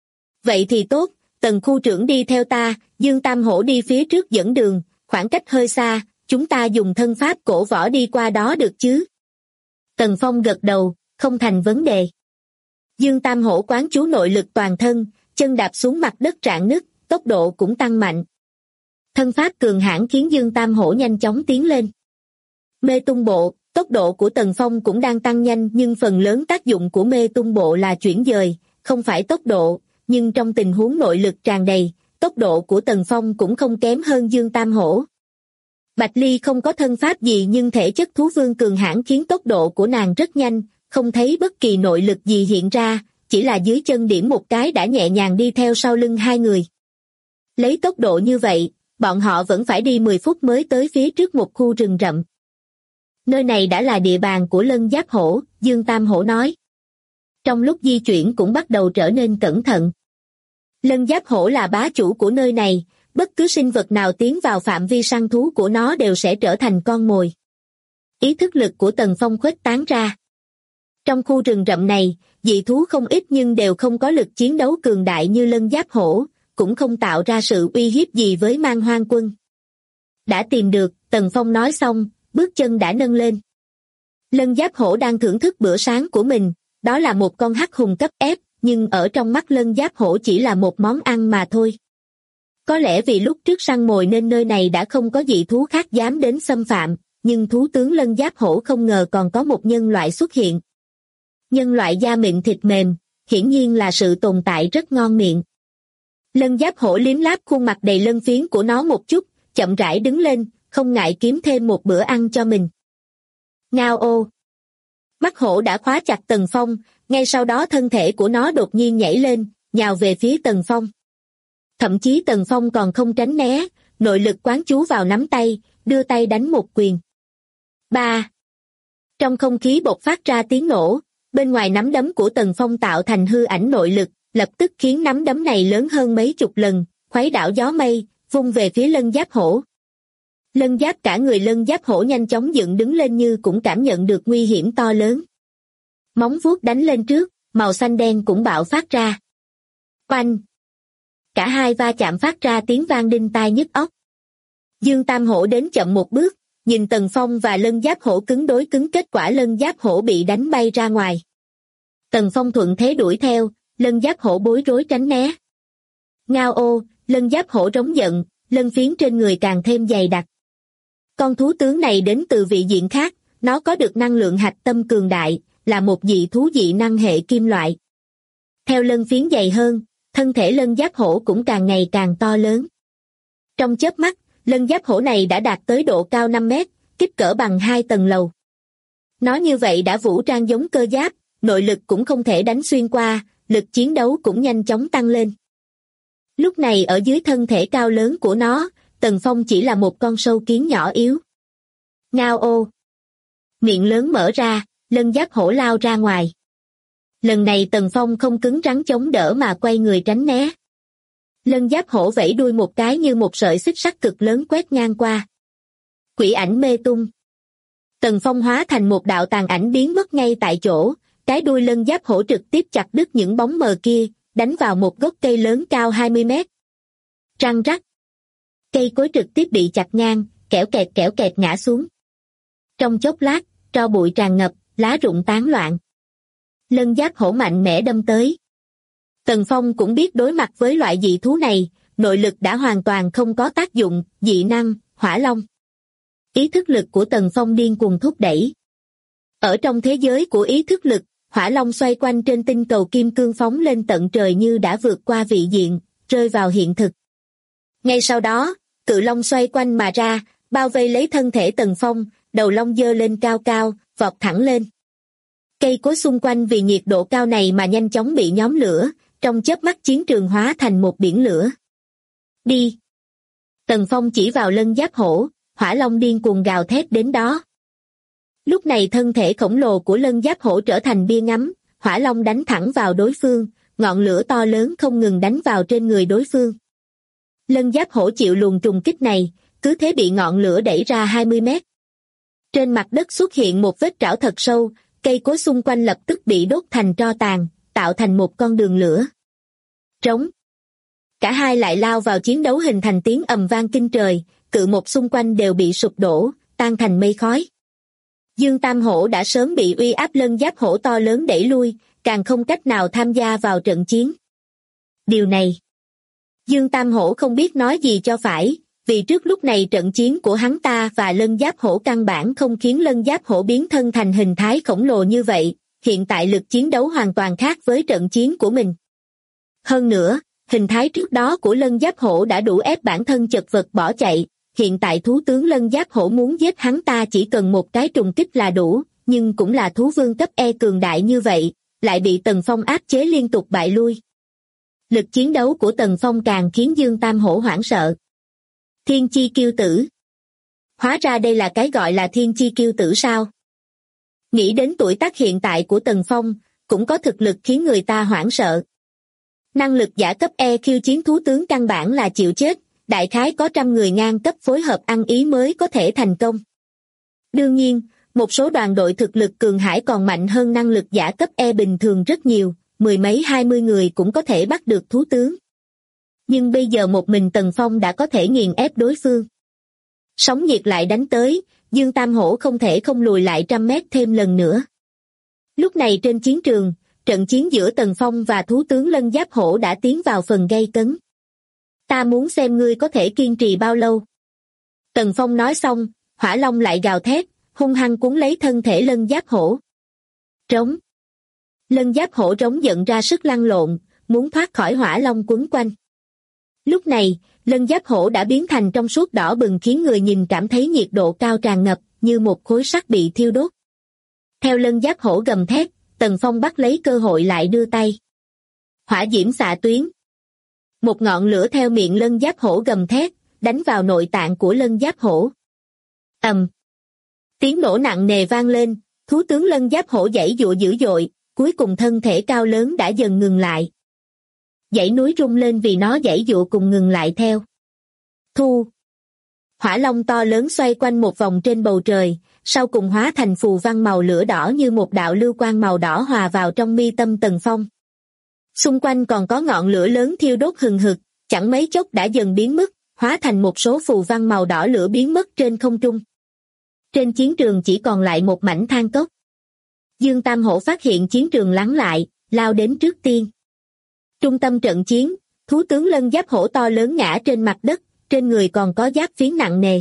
Vậy thì tốt, Tần khu trưởng đi theo ta, Dương Tam Hổ đi phía trước dẫn đường, khoảng cách hơi xa, chúng ta dùng thân pháp cổ võ đi qua đó được chứ? Tần Phong gật đầu, không thành vấn đề. Dương Tam Hổ quán chú nội lực toàn thân, chân đạp xuống mặt đất rạn nứt, tốc độ cũng tăng mạnh. Thân pháp cường hãn khiến Dương Tam Hổ nhanh chóng tiến lên. Mê tung bộ, tốc độ của Tần Phong cũng đang tăng nhanh nhưng phần lớn tác dụng của mê tung bộ là chuyển dời, không phải tốc độ, nhưng trong tình huống nội lực tràn đầy, tốc độ của Tần Phong cũng không kém hơn Dương Tam Hổ. Bạch Ly không có thân pháp gì nhưng thể chất thú vương cường hãn khiến tốc độ của nàng rất nhanh, không thấy bất kỳ nội lực gì hiện ra, chỉ là dưới chân điểm một cái đã nhẹ nhàng đi theo sau lưng hai người. Lấy tốc độ như vậy, bọn họ vẫn phải đi 10 phút mới tới phía trước một khu rừng rậm. Nơi này đã là địa bàn của Lân Giáp Hổ, Dương Tam Hổ nói. Trong lúc di chuyển cũng bắt đầu trở nên cẩn thận. Lân Giáp Hổ là bá chủ của nơi này, bất cứ sinh vật nào tiến vào phạm vi săn thú của nó đều sẽ trở thành con mồi. Ý thức lực của Tần Phong khuếch tán ra. Trong khu rừng rậm này, dị thú không ít nhưng đều không có lực chiến đấu cường đại như Lân Giáp Hổ, cũng không tạo ra sự uy hiếp gì với Man Hoang quân. Đã tìm được, Tần Phong nói xong, bước chân đã nâng lên. Lân Giáp Hổ đang thưởng thức bữa sáng của mình, đó là một con hắc hùng cấp ép, nhưng ở trong mắt Lân Giáp Hổ chỉ là một món ăn mà thôi. Có lẽ vì lúc trước săn mồi nên nơi này đã không có dị thú khác dám đến xâm phạm, nhưng thú tướng Lân Giáp Hổ không ngờ còn có một nhân loại xuất hiện. Nhân loại da mịn thịt mềm, hiển nhiên là sự tồn tại rất ngon miệng. Lân Giáp Hổ liếm láp khuôn mặt đầy lân phiến của nó một chút, chậm rãi đứng lên, không ngại kiếm thêm một bữa ăn cho mình. Ngao ô! Mắt hổ đã khóa chặt Tần Phong, ngay sau đó thân thể của nó đột nhiên nhảy lên, nhào về phía Tần Phong. Thậm chí Tần Phong còn không tránh né, nội lực quán chú vào nắm tay, đưa tay đánh một quyền. 3. Trong không khí bộc phát ra tiếng nổ, bên ngoài nắm đấm của Tần Phong tạo thành hư ảnh nội lực, lập tức khiến nắm đấm này lớn hơn mấy chục lần, khuấy đảo gió mây, vung về phía Lân Giáp Hổ. Lân Giáp cả người Lân Giáp Hổ nhanh chóng dựng đứng lên như cũng cảm nhận được nguy hiểm to lớn. Móng vuốt đánh lên trước, màu xanh đen cũng bạo phát ra. Oanh! Cả hai va chạm phát ra tiếng vang đinh tai nhức óc. Dương Tam Hổ đến chậm một bước, nhìn Tần Phong và Lân Giáp Hổ cứng đối cứng, kết quả Lân Giáp Hổ bị đánh bay ra ngoài. Tần Phong thuận thế đuổi theo, Lân Giáp Hổ bối rối tránh né. Ngao ô, Lân Giáp Hổ rống giận, lân phiến trên người càng thêm dày đặc. Con thú tướng này đến từ vị diện khác, nó có được năng lượng hạch tâm cường đại, là một dị thú dị năng hệ kim loại. Theo lân phiến dày hơn, thân thể Lân Giáp Hổ cũng càng ngày càng to lớn. Trong chớp mắt, Lân Giáp Hổ này đã đạt tới độ cao 5 mét, kích cỡ bằng 2 tầng lầu. Nó như vậy đã vũ trang giống cơ giáp, nội lực cũng không thể đánh xuyên qua, lực chiến đấu cũng nhanh chóng tăng lên. Lúc này ở dưới thân thể cao lớn của nó, Tần Phong chỉ là một con sâu kiến nhỏ yếu. Ngao ô! Miệng lớn mở ra, Lân Giáp Hổ lao ra ngoài. Lần này Tần Phong không cứng rắn chống đỡ mà quay người tránh né. Lân Giáp Hổ vẫy đuôi một cái như một sợi xích sắt cực lớn quét ngang qua. Quỷ ảnh mê tung. Tần Phong hóa thành một đạo tàn ảnh biến mất ngay tại chỗ, cái đuôi Lân Giáp Hổ trực tiếp chặt đứt những bóng mờ kia, đánh vào một gốc cây lớn cao 20 mét. Răng rắc. Cây cối trực tiếp bị chặt ngang, kẽo kẹt ngã xuống. Trong chốc lát, tro bụi tràn ngập, lá rụng tán loạn. Lân Giáp Hổ mạnh mẽ đâm tới. Tần Phong cũng biết đối mặt với loại dị thú này, nội lực đã hoàn toàn không có tác dụng, dị năng, hỏa long. Ý thức lực của Tần Phong điên cuồng thúc đẩy. Ở trong thế giới của ý thức lực, hỏa long xoay quanh trên tinh cầu kim cương phóng lên tận trời như đã vượt qua vị diện, rơi vào hiện thực. Ngay sau đó, cự long xoay quanh mà ra, bao vây lấy thân thể Tần Phong, đầu long giơ lên cao cao, vọt thẳng lên. Cây cối xung quanh vì nhiệt độ cao này mà nhanh chóng bị nhóm lửa, trong chớp mắt chiến trường hóa thành một biển lửa. Đi! Tần Phong chỉ vào lân giáp hổ, hỏa long điên cuồng gào thét đến đó. Lúc này thân thể khổng lồ của lân giáp hổ trở thành bia ngắm, hỏa long đánh thẳng vào đối phương, ngọn lửa to lớn không ngừng đánh vào trên người đối phương. Lân giáp hổ chịu luồng trùng kích này, cứ thế bị ngọn lửa đẩy ra 20 mét. Trên mặt đất xuất hiện một vết trảo thật sâu, cây cối xung quanh lập tức bị đốt thành tro tàn, tạo thành một con đường lửa. Trống. Cả hai lại lao vào chiến đấu hình thành tiếng ầm vang kinh trời, cự một xung quanh đều bị sụp đổ, tan thành mây khói. Dương Tam Hổ đã sớm bị uy áp lân giáp hổ to lớn đẩy lui, càng không cách nào tham gia vào trận chiến. Điều này, Dương Tam Hổ không biết nói gì cho phải, vì trước lúc này trận chiến của hắn ta và lân giáp hổ căn bản không khiến lân giáp hổ biến thân thành hình thái khổng lồ như vậy, hiện tại lực chiến đấu hoàn toàn khác với trận chiến của mình. Hơn nữa, hình thái trước đó của lân giáp hổ đã đủ ép bản thân chật vật bỏ chạy, hiện tại thú tướng lân giáp hổ muốn giết hắn ta chỉ cần một cái trùng kích là đủ, nhưng cũng là thú vương cấp E cường đại như vậy, lại bị Tần Phong áp chế liên tục bại lui. Lực chiến đấu của Tần Phong càng khiến Dương Tam Hổ hoảng sợ. Thiên chi kiêu tử. Hóa ra đây là cái gọi là thiên chi kiêu tử sao? Nghĩ đến tuổi tác hiện tại của Tần Phong, cũng có thực lực khiến người ta hoảng sợ. Năng lực giả cấp E khiêu chiến thú tướng căn bản là chịu chết, đại khái có 100 người ngang cấp phối hợp ăn ý mới có thể thành công. Đương nhiên, một số đoàn đội thực lực cường hãn còn mạnh hơn năng lực giả cấp E bình thường rất nhiều, 10 mấy 20 người cũng có thể bắt được thú tướng. Nhưng bây giờ một mình Tần Phong đã có thể nghiền ép đối phương. Sóng nhiệt lại đánh tới, Dương Tam Hổ không thể không lùi lại 100 mét thêm lần nữa. Lúc này trên chiến trường, trận chiến giữa Tần Phong và thú tướng lân giáp hổ đã tiến vào phần gay cấn. Ta muốn xem ngươi có thể kiên trì bao lâu. Tần Phong nói xong, hỏa long lại gào thét, hung hăng cuốn lấy thân thể lân giáp hổ. Trống. Lân giáp hổ trống giận ra sức lăn lộn, muốn thoát khỏi hỏa long quấn quanh. Lúc này, lân giáp hổ đã biến thành trong suốt đỏ bừng khiến người nhìn cảm thấy nhiệt độ cao tràn ngập, như một khối sắt bị thiêu đốt. Theo lân giáp hổ gầm thét, Tần Phong bắt lấy cơ hội lại đưa tay. Hỏa diễm xạ tuyến. Một ngọn lửa theo miệng lân giáp hổ gầm thét, đánh vào nội tạng của lân giáp hổ. Ầm. Tiếng nổ nặng nề vang lên, thú tướng lân giáp hổ giãy giụa dữ dội, cuối cùng thân thể cao lớn đã dần ngừng lại. Dãy núi rung lên vì nó giãy giụa cùng ngừng lại theo. Thu. Hỏa long to lớn xoay quanh một vòng trên bầu trời, sau cùng hóa thành phù văn màu lửa đỏ như một đạo lưu quang màu đỏ hòa vào trong mi tâm Tần Phong. Xung quanh còn có ngọn lửa lớn thiêu đốt hừng hực, chẳng mấy chốc đã dần biến mất, hóa thành một số phù văn màu đỏ lửa biến mất trên không trung. Trên chiến trường chỉ còn lại một mảnh than cốc. Dương Tam Hổ phát hiện chiến trường lắng lại, lao đến trước tiên. Trung tâm trận chiến, thú tướng lân giáp hổ to lớn ngã trên mặt đất, trên người còn có giáp phiến nặng nề.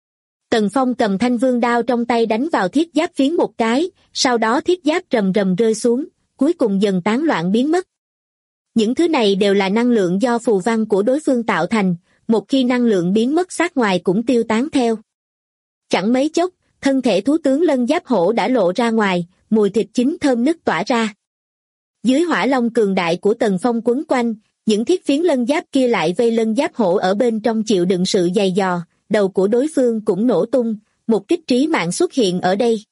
Tần Phong cầm thanh vương đao trong tay đánh vào thiết giáp phiến một cái, sau đó thiết giáp rầm rầm rơi xuống, cuối cùng dần tán loạn biến mất. Những thứ này đều là năng lượng do phù văn của đối phương tạo thành, một khi năng lượng biến mất sát ngoài cũng tiêu tán theo. Chẳng mấy chốc, thân thể thú tướng lân giáp hổ đã lộ ra ngoài, mùi thịt chín thơm nức tỏa ra. Dưới hỏa long cường đại của Tần Phong quấn quanh, những thiết phiến lân giáp kia lại vây lân giáp hổ ở bên trong chịu đựng sự dày dò, đầu của đối phương cũng nổ tung, một kích trí mạng xuất hiện ở đây.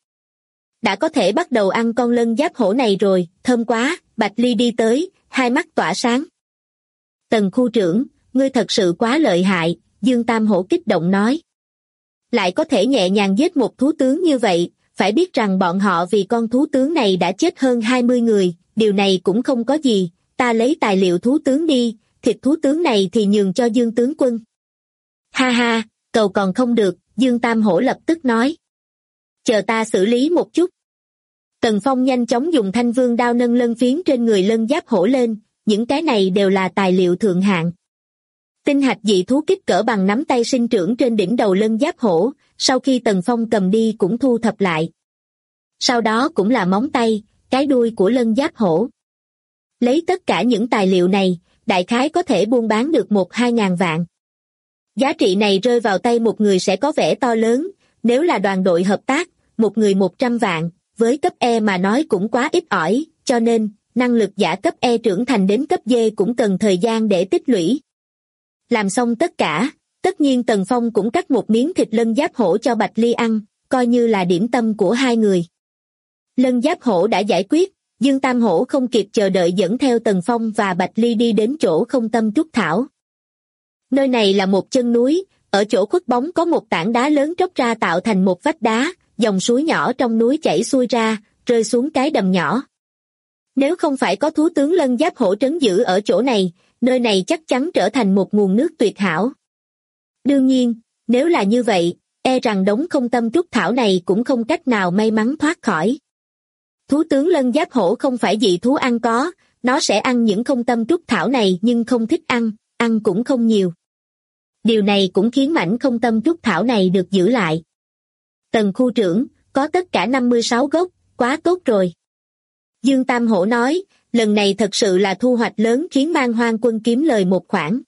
Đã có thể bắt đầu ăn con lân giáp hổ này rồi, thơm quá, Bạch Ly đi tới, hai mắt tỏa sáng. Tần khu trưởng, ngươi thật sự quá lợi hại, Dương Tam Hổ kích động nói. Lại có thể nhẹ nhàng giết một thú tướng như vậy, phải biết rằng bọn họ vì con thú tướng này đã chết hơn 20 người, điều này cũng không có gì, ta lấy tài liệu thú tướng đi, thịt thú tướng này thì nhường cho Dương tướng quân. Ha ha, cầu còn không được, Dương Tam Hổ lập tức nói. Chờ ta xử lý một chút. Tần Phong nhanh chóng dùng thanh vương đao nâng lân phiến trên người lân giáp hổ lên, những cái này đều là tài liệu thượng hạng. Tinh hạch dị thú kích cỡ bằng nắm tay sinh trưởng trên đỉnh đầu lân giáp hổ, sau khi Tần Phong cầm đi cũng thu thập lại. Sau đó cũng là móng tay, cái đuôi của lân giáp hổ. Lấy tất cả những tài liệu này, đại khái có thể buôn bán được 1-2 ngàn vạn. Giá trị này rơi vào tay một người sẽ có vẻ to lớn, nếu là đoàn đội hợp tác, một người 100 vạn, với cấp E mà nói cũng quá ít ỏi, cho nên, năng lực giả cấp E trưởng thành đến cấp D cũng cần thời gian để tích lũy. Làm xong tất cả, tất nhiên Tần Phong cũng cắt một miếng thịt lân giáp hổ cho Bạch Ly ăn, coi như là điểm tâm của hai người. Lân giáp hổ đã giải quyết, Dương Tam Hổ không kịp chờ đợi dẫn theo Tần Phong và Bạch Ly đi đến chỗ không tâm trúc thảo. Nơi này là một chân núi, ở chỗ khuất bóng có một tảng đá lớn tróc ra tạo thành một vách đá, dòng suối nhỏ trong núi chảy xuôi ra, rơi xuống cái đầm nhỏ. Nếu không phải có thú tướng lân giáp hổ trấn giữ ở chỗ này, nơi này chắc chắn trở thành một nguồn nước tuyệt hảo. Đương nhiên, nếu là như vậy, e rằng đống không tâm trúc thảo này cũng không cách nào may mắn thoát khỏi. Thú tướng lân giáp hổ không phải dị thú ăn có, nó sẽ ăn những không tâm trúc thảo này nhưng không thích ăn cũng không nhiều. Điều này cũng khiến mảnh không tâm trúc thảo này được giữ lại. Tần khu trưởng, có tất cả 56 gốc, quá tốt rồi. Dương Tam Hổ nói, lần này thật sự là thu hoạch lớn khiến Man Hoang Quân kiếm lời một khoản.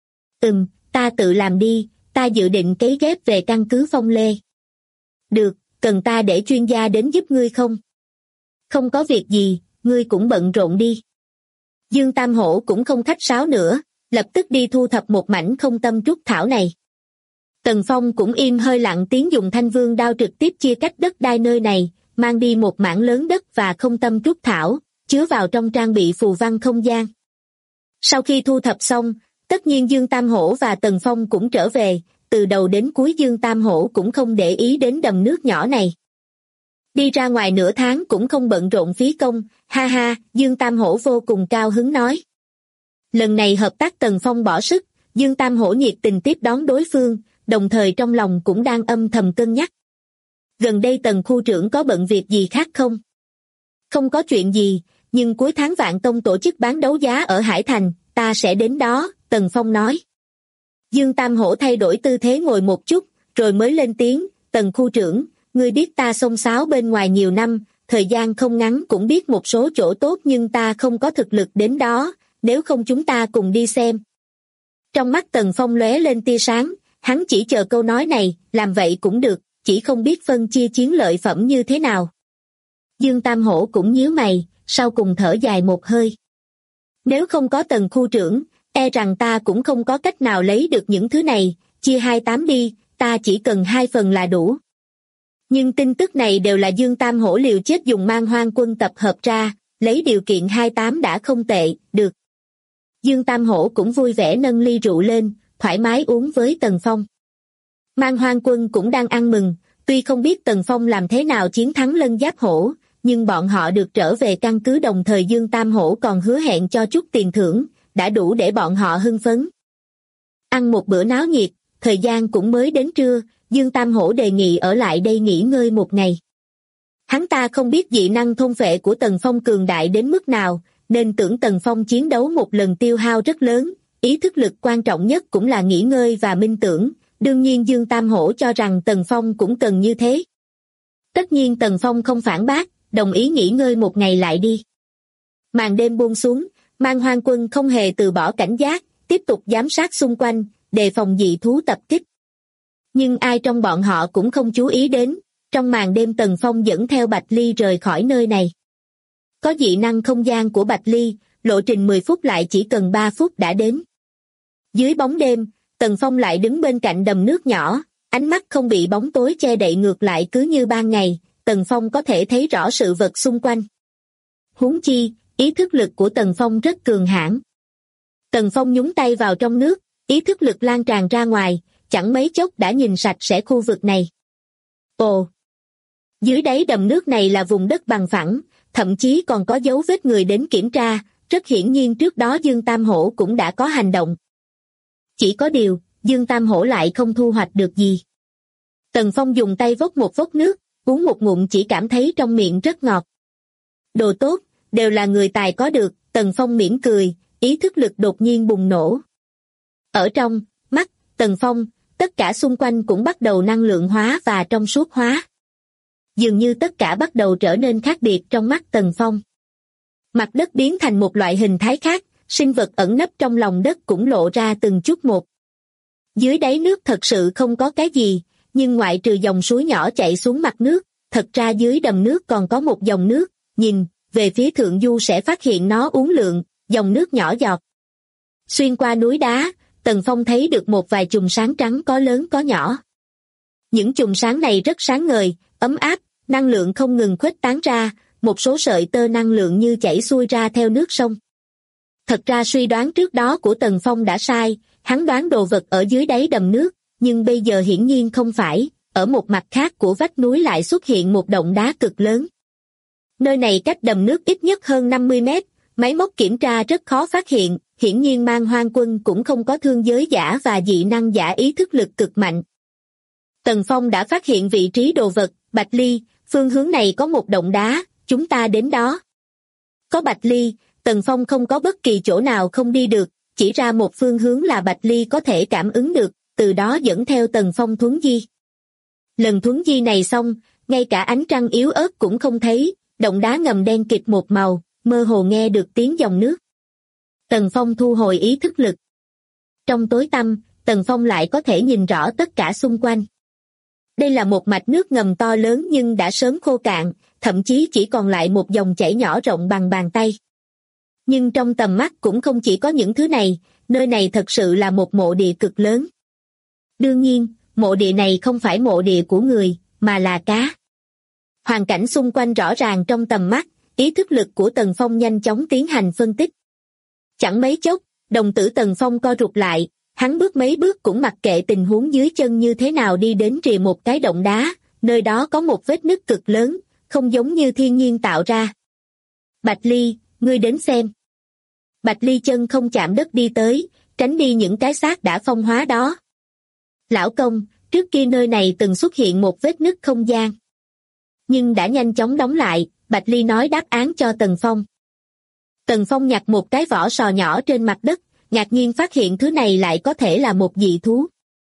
Ta tự làm đi, ta dự định cấy ghép về căn cứ Phong Lê. Được, cần ta để chuyên gia đến giúp ngươi không? Không có việc gì, ngươi cũng bận rộn đi. Dương Tam Hổ cũng không khách sáo nữa, lập tức đi thu thập một mảnh không tâm trúc thảo này. Tần Phong cũng im hơi lặng tiếng dùng thanh vương đao trực tiếp chia cắt đất đai nơi này, mang đi một mảng lớn đất và không tâm trúc thảo, chứa vào trong trang bị phù văn không gian. Sau khi thu thập xong, tất nhiên Dương Tam Hổ và Tần Phong cũng trở về, từ đầu đến cuối Dương Tam Hổ cũng không để ý đến đầm nước nhỏ này. Đi ra ngoài nửa tháng cũng không bận rộn phí công, ha ha, Dương Tam Hổ vô cùng cao hứng nói. Lần này hợp tác Tần Phong bỏ sức, Dương Tam Hổ nhiệt tình tiếp đón đối phương, đồng thời trong lòng cũng đang âm thầm cân nhắc. Gần đây Tần khu trưởng có bận việc gì khác không? Không có chuyện gì, nhưng cuối tháng Vạn Tông tổ chức bán đấu giá ở Hải Thành, ta sẽ đến đó, Tần Phong nói. Dương Tam Hổ thay đổi tư thế ngồi một chút, rồi mới lên tiếng, Tần khu trưởng, ngươi biết ta xông xáo bên ngoài nhiều năm, thời gian không ngắn cũng biết một số chỗ tốt nhưng ta không có thực lực đến đó, nếu không chúng ta cùng đi xem. Trong mắt Tần Phong lóe lên tia sáng, hắn chỉ chờ câu nói này, làm vậy cũng được, chỉ không biết phân chia chiến lợi phẩm như thế nào. Dương Tam Hổ cũng nhíu mày, sau cùng thở dài một hơi. Nếu không có Tần khu trưởng, e rằng ta cũng không có cách nào lấy được những thứ này, chia 28 đi, ta chỉ cần 2 phần là đủ. Nhưng tin tức này đều là Dương Tam Hổ liều chết dùng Man Hoang Quân tập hợp ra, lấy điều kiện 28 đã không tệ, được. Dương Tam Hổ cũng vui vẻ nâng ly rượu lên, thoải mái uống với Tần Phong. Man Hoang Quân cũng đang ăn mừng, tuy không biết Tần Phong làm thế nào chiến thắng lân giáp hổ, nhưng bọn họ được trở về căn cứ đồng thời Dương Tam Hổ còn hứa hẹn cho chút tiền thưởng, đã đủ để bọn họ hưng phấn. Ăn một bữa náo nhiệt, thời gian cũng mới đến trưa, Dương Tam Hổ đề nghị ở lại đây nghỉ ngơi một ngày. Hắn ta không biết dị năng thôn phệ của Tần Phong cường đại đến mức nào, nên tưởng Tần Phong chiến đấu một lần tiêu hao rất lớn, ý thức lực quan trọng nhất cũng là nghỉ ngơi và minh tưởng, đương nhiên Dương Tam Hổ cho rằng Tần Phong cũng cần như thế. Tất nhiên Tần Phong không phản bác, đồng ý nghỉ ngơi một ngày lại đi. Màn đêm buông xuống, Man Hoang Quân không hề từ bỏ cảnh giác, tiếp tục giám sát xung quanh, đề phòng dị thú tập kích. Nhưng ai trong bọn họ cũng không chú ý đến, trong màn đêm Tần Phong dẫn theo Bạch Ly rời khỏi nơi này. Có dị năng không gian của Bạch Ly, lộ trình 10 phút lại chỉ cần 3 phút đã đến. Dưới bóng đêm, Tần Phong lại đứng bên cạnh đầm nước nhỏ, ánh mắt không bị bóng tối che đậy ngược lại cứ như ban ngày, Tần Phong có thể thấy rõ sự vật xung quanh. Huống chi, ý thức lực của Tần Phong rất cường hãn. Tần Phong nhúng tay vào trong nước, ý thức lực lan tràn ra ngoài, chẳng mấy chốc đã nhìn sạch sẽ khu vực này. Ồ! Dưới đáy đầm nước này là vùng đất bằng phẳng, thậm chí còn có dấu vết người đến kiểm tra, rất hiển nhiên trước đó Dương Tam Hổ cũng đã có hành động. Chỉ có điều, Dương Tam Hổ lại không thu hoạch được gì. Tần Phong dùng tay vốc một vốc nước, uống một ngụm chỉ cảm thấy trong miệng rất ngọt. Đồ tốt, đều là người tài có được, Tần Phong mỉm cười, ý thức lực đột nhiên bùng nổ. Ở trong mắt Tần Phong, tất cả xung quanh cũng bắt đầu năng lượng hóa và trong suốt hóa. Dường như tất cả bắt đầu trở nên khác biệt trong mắt Tần Phong. Mặt đất biến thành một loại hình thái khác, sinh vật ẩn nấp trong lòng đất cũng lộ ra từng chút một. Dưới đáy nước thật sự không có cái gì, nhưng ngoại trừ dòng suối nhỏ chảy xuống mặt nước, thật ra dưới đầm nước còn có một dòng nước, nhìn về phía thượng du sẽ phát hiện nó uốn lượn, dòng nước nhỏ giọt. Xuyên qua núi đá, Tần Phong thấy được một vài chùm sáng trắng có lớn có nhỏ. Những chùm sáng này rất sáng ngời, ấm áp, năng lượng không ngừng khuếch tán ra, một số sợi tơ năng lượng như chảy xuôi ra theo nước sông. Thật ra suy đoán trước đó của Tần Phong đã sai, hắn đoán đồ vật ở dưới đáy đầm nước, nhưng bây giờ hiển nhiên không phải, ở một mặt khác của vách núi lại xuất hiện một động đá cực lớn. Nơi này cách đầm nước ít nhất hơn 50 mét, máy móc kiểm tra rất khó phát hiện, hiển nhiên Man Hoang Quân cũng không có thương giới giả và dị năng giả ý thức lực cực mạnh. Tần Phong đã phát hiện vị trí đồ vật, Bạch Ly, phương hướng này có một động đá, chúng ta đến đó. Có Bạch Ly, Tần Phong không có bất kỳ chỗ nào không đi được, chỉ ra một phương hướng là Bạch Ly có thể cảm ứng được, từ đó dẫn theo Tần Phong thuấn di. Lần thuấn di này xong, ngay cả ánh trăng yếu ớt cũng không thấy, động đá ngầm đen kịt một màu, mơ hồ nghe được tiếng dòng nước. Tần Phong thu hồi ý thức lực. Trong tối tăm, Tần Phong lại có thể nhìn rõ tất cả xung quanh. Đây là một mạch nước ngầm to lớn nhưng đã sớm khô cạn, thậm chí chỉ còn lại một dòng chảy nhỏ rộng bằng bàn tay. Nhưng trong tầm mắt cũng không chỉ có những thứ này, nơi này thật sự là một mộ địa cực lớn. Đương nhiên, mộ địa này không phải mộ địa của người, mà là cá. Hoàn cảnh xung quanh rõ ràng trong tầm mắt, ý thức lực của Tần Phong nhanh chóng tiến hành phân tích. Chẳng mấy chốc, đồng tử Tần Phong co rụt lại, hắn bước mấy bước cũng mặc kệ tình huống dưới chân như thế nào đi đến rìa một cái động đá, nơi đó có một vết nứt cực lớn, không giống như thiên nhiên tạo ra. Bạch Ly, ngươi đến xem. Bạch Ly chân không chạm đất đi tới, tránh đi những cái xác đã phong hóa đó. Lão công, trước kia nơi này từng xuất hiện một vết nứt không gian. Nhưng đã nhanh chóng đóng lại, Bạch Ly nói đáp án cho Tần Phong. Tần Phong nhặt một cái vỏ sò nhỏ trên mặt đất, ngạc nhiên phát hiện thứ này lại có thể là một dị thú.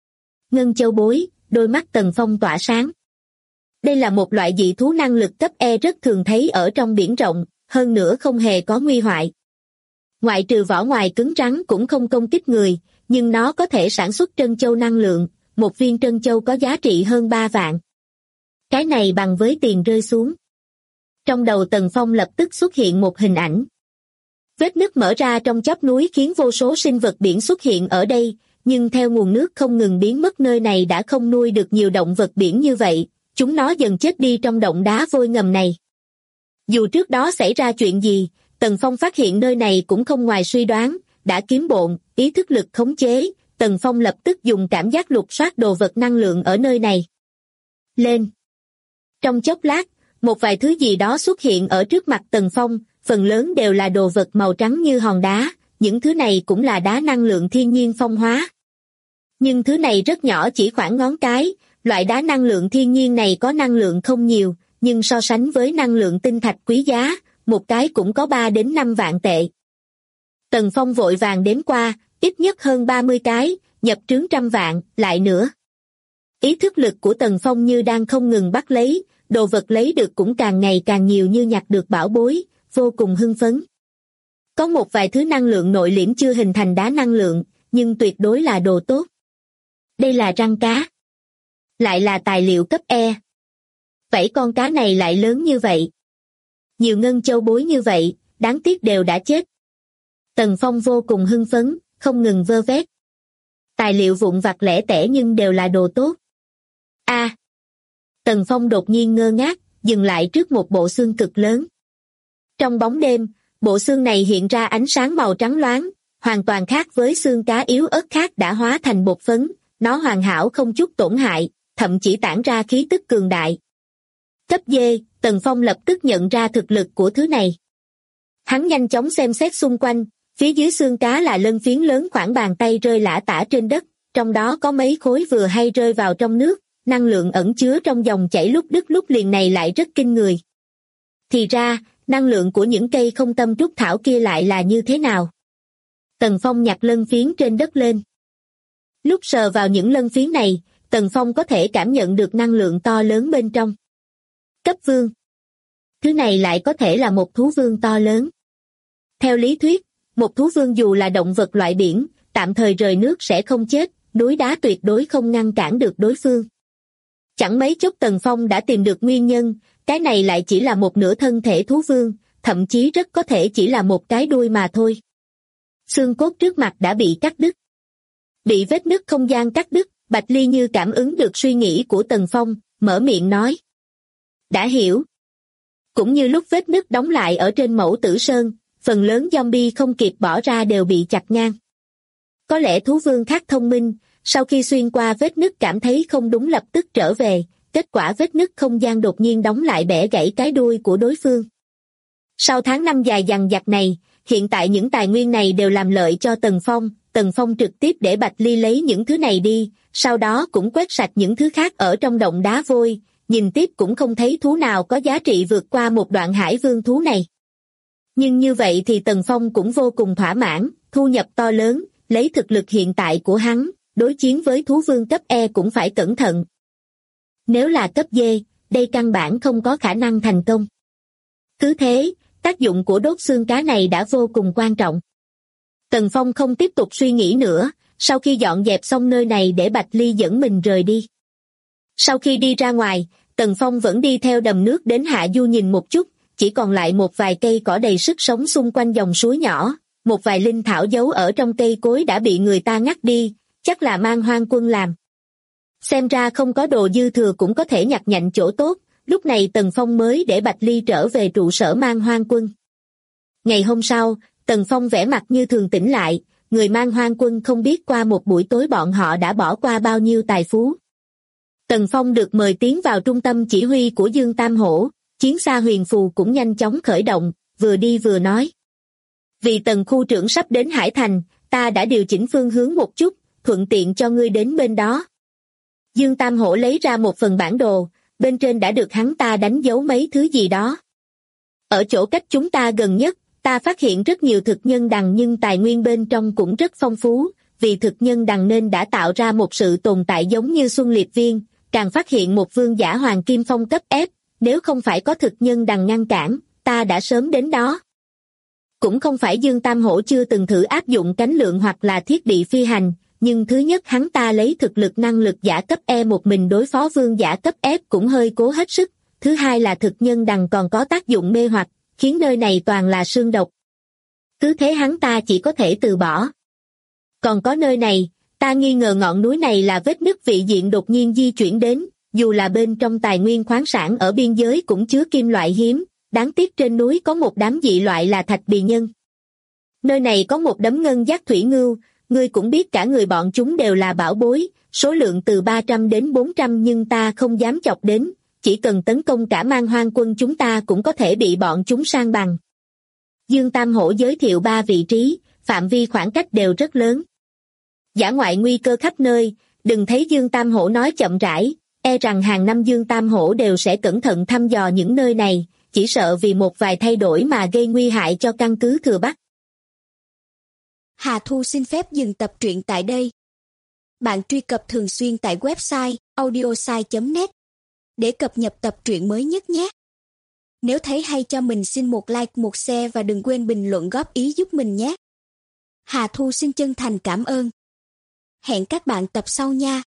Ngân châu bối, đôi mắt Tần Phong tỏa sáng. Đây là một loại dị thú năng lực cấp E rất thường thấy ở trong biển rộng, hơn nữa không hề có nguy hoại. Ngoại trừ vỏ ngoài cứng rắn cũng không công kích người, nhưng nó có thể sản xuất trân châu năng lượng, một viên trân châu có giá trị hơn 3 vạn. Cái này bằng với tiền rơi xuống. Trong đầu Tần Phong lập tức xuất hiện một hình ảnh. Vết nứt mở ra trong chóp núi khiến vô số sinh vật biển xuất hiện ở đây, nhưng theo nguồn nước không ngừng biến mất nơi này đã không nuôi được nhiều động vật biển như vậy, chúng nó dần chết đi trong động đá vôi ngầm này. Dù trước đó xảy ra chuyện gì, Tần Phong phát hiện nơi này cũng không ngoài suy đoán, đã kiếm bộn, ý thức lực khống chế, Tần Phong lập tức dùng cảm giác lục soát đồ vật năng lượng ở nơi này. Lên! Trong chốc lát, một vài thứ gì đó xuất hiện ở trước mặt Tần Phong, phần lớn đều là đồ vật màu trắng như hòn đá, những thứ này cũng là đá năng lượng thiên nhiên phong hóa. Nhưng thứ này rất nhỏ chỉ khoảng ngón cái, loại đá năng lượng thiên nhiên này có năng lượng không nhiều, nhưng so sánh với năng lượng tinh thạch quý giá, một cái cũng có 3 đến 5 vạn tệ. Tần Phong vội vàng đếm qua, ít nhất hơn 30 cái, nhập trướng trăm vạn, lại nữa. Ý thức lực của Tần Phong như đang không ngừng bắt lấy, đồ vật lấy được cũng càng ngày càng nhiều như nhặt được bảo bối, vô cùng hưng phấn. Có một vài thứ năng lượng nội liễm chưa hình thành đá năng lượng, nhưng tuyệt đối là đồ tốt. Đây là răng cá. Lại là tài liệu cấp E. Vậy con cá này lại lớn như vậy. Nhiều ngân châu bối như vậy, đáng tiếc đều đã chết. Tần Phong vô cùng hưng phấn, không ngừng vơ vét. Tài liệu vụn vặt lẻ tẻ nhưng đều là đồ tốt. A! Tần Phong đột nhiên ngơ ngác, dừng lại trước một bộ xương cực lớn. Trong bóng đêm, bộ xương này hiện ra ánh sáng màu trắng loáng, hoàn toàn khác với xương cá yếu ớt khác đã hóa thành bột phấn, nó hoàn hảo không chút tổn hại, thậm chỉ tản ra khí tức cường đại. Cấp D, Tần Phong lập tức nhận ra thực lực của thứ này. Hắn nhanh chóng xem xét xung quanh, phía dưới xương cá là lân phiến lớn khoảng bàn tay rơi lả tả trên đất, trong đó có mấy khối vừa hay rơi vào trong nước, năng lượng ẩn chứa trong dòng chảy lúc đứt lúc liền này lại rất kinh người. Thì ra, năng lượng của những cây không tâm trúc thảo kia lại là như thế nào? Tần Phong nhặt lân phiến trên đất lên. Lúc sờ vào những lân phiến này, Tần Phong có thể cảm nhận được năng lượng to lớn bên trong. Cấp vương. Thứ này lại có thể là một thú vương to lớn. Theo lý thuyết, một thú vương dù là động vật loại biển, tạm thời rời nước sẽ không chết, núi đá tuyệt đối không ngăn cản được đối phương. Chẳng mấy chốc Tần Phong đã tìm được nguyên nhân, cái này lại chỉ là một nửa thân thể thú vương, thậm chí rất có thể chỉ là một cái đuôi mà thôi. Xương cốt trước mặt đã bị cắt đứt. Bị vết nứt không gian cắt đứt, Bạch Ly như cảm ứng được suy nghĩ của Tần Phong, mở miệng nói. Đã hiểu. Cũng như lúc vết nứt đóng lại ở trên Mẫu Tử Sơn, phần lớn zombie không kịp bỏ ra đều bị chặt ngang. Có lẽ thú vương khác thông minh, sau khi xuyên qua vết nứt cảm thấy không đúng lập tức trở về, kết quả vết nứt không gian đột nhiên đóng lại bẻ gãy cái đuôi của đối phương. Sau tháng năm dài dằng dặc này, hiện tại những tài nguyên này đều làm lợi cho Tần Phong trực tiếp để Bạch Ly lấy những thứ này đi, sau đó cũng quét sạch những thứ khác ở trong động đá vôi, nhìn tiếp cũng không thấy thú nào có giá trị vượt qua một đoạn hải vương thú này. Nhưng như vậy thì Tần Phong cũng vô cùng thỏa mãn, thu nhập to lớn, lấy thực lực hiện tại của hắn, đối chiến với thú vương cấp E cũng phải cẩn thận. Nếu là cấp D, đây căn bản không có khả năng thành công. Cứ thế, tác dụng của đốt xương cá này đã vô cùng quan trọng. Tần Phong không tiếp tục suy nghĩ nữa, sau khi dọn dẹp xong nơi này để Bạch Ly dẫn mình rời đi. Sau khi đi ra ngoài, Tần Phong vẫn đi theo đầm nước đến hạ du nhìn một chút, chỉ còn lại một vài cây cỏ đầy sức sống xung quanh dòng suối nhỏ, một vài linh thảo giấu ở trong cây cối đã bị người ta ngắt đi, chắc là Man Hoang Quân làm. Xem ra không có đồ dư thừa cũng có thể nhặt nhạnh chỗ tốt, lúc này Tần Phong mới để Bạch Ly trở về trụ sở Man Hoang Quân. Ngày hôm sau, Tần Phong vẻ mặt như thường tỉnh lại, người Man Hoang Quân không biết qua một buổi tối bọn họ đã bỏ qua bao nhiêu tài phú. Tần Phong được mời tiến vào trung tâm chỉ huy của Dương Tam Hổ, chiến xa huyền phù cũng nhanh chóng khởi động, vừa đi vừa nói. Vì Tần khu trưởng sắp đến Hải Thành, ta đã điều chỉnh phương hướng một chút, thuận tiện cho ngươi đến bên đó. Dương Tam Hổ lấy ra một phần bản đồ, bên trên đã được hắn ta đánh dấu mấy thứ gì đó. Ở chỗ cách chúng ta gần nhất, ta phát hiện rất nhiều thực nhân đằng nhưng tài nguyên bên trong cũng rất phong phú, vì thực nhân đằng nên đã tạo ra một sự tồn tại giống như Xuân Liệt Viên, càng phát hiện một vương giả hoàng kim phong cấp F, nếu không phải có thực nhân đằng ngăn cản, ta đã sớm đến đó. Cũng không phải Dương Tam Hổ chưa từng thử áp dụng cánh lượng hoặc là thiết bị phi hành, nhưng thứ nhất hắn ta lấy thực lực năng lực giả cấp E một mình đối phó vương giả cấp F cũng hơi cố hết sức, thứ hai là thực nhân đằng còn có tác dụng mê hoặc, khiến nơi này toàn là sương độc. Cứ thế hắn ta chỉ có thể từ bỏ. Còn có nơi này, ta nghi ngờ ngọn núi này là vết nứt vị diện đột nhiên di chuyển đến, dù là bên trong tài nguyên khoáng sản ở biên giới cũng chứa kim loại hiếm, đáng tiếc trên núi có một đám dị loại là thạch bì nhân. Nơi này có một đống ngân giác thủy ngưu, ngươi cũng biết cả người bọn chúng đều là bảo bối, số lượng từ 300 đến 400 nhưng ta không dám chọc đến, chỉ cần tấn công cả Man Hoang Quân chúng ta cũng có thể bị bọn chúng san bằng. Dương Tam Hổ giới thiệu 3 vị trí, phạm vi khoảng cách đều rất lớn. Dã ngoại nguy cơ khắp nơi, đừng thấy Dương Tam Hổ nói chậm rãi, e rằng hàng năm Dương Tam Hổ đều sẽ cẩn thận thăm dò những nơi này, chỉ sợ vì một vài thay đổi mà gây nguy hại cho căn cứ Thừa Bắc. Hà Thu xin phép dừng tập truyện tại đây. Bạn truy cập thường xuyên tại website audiosai.net để cập nhật tập truyện mới nhất nhé. Nếu thấy hay cho mình xin một like, một share và đừng quên bình luận góp ý giúp mình nhé. Hà Thu xin chân thành cảm ơn. Hẹn các bạn tập sau nha.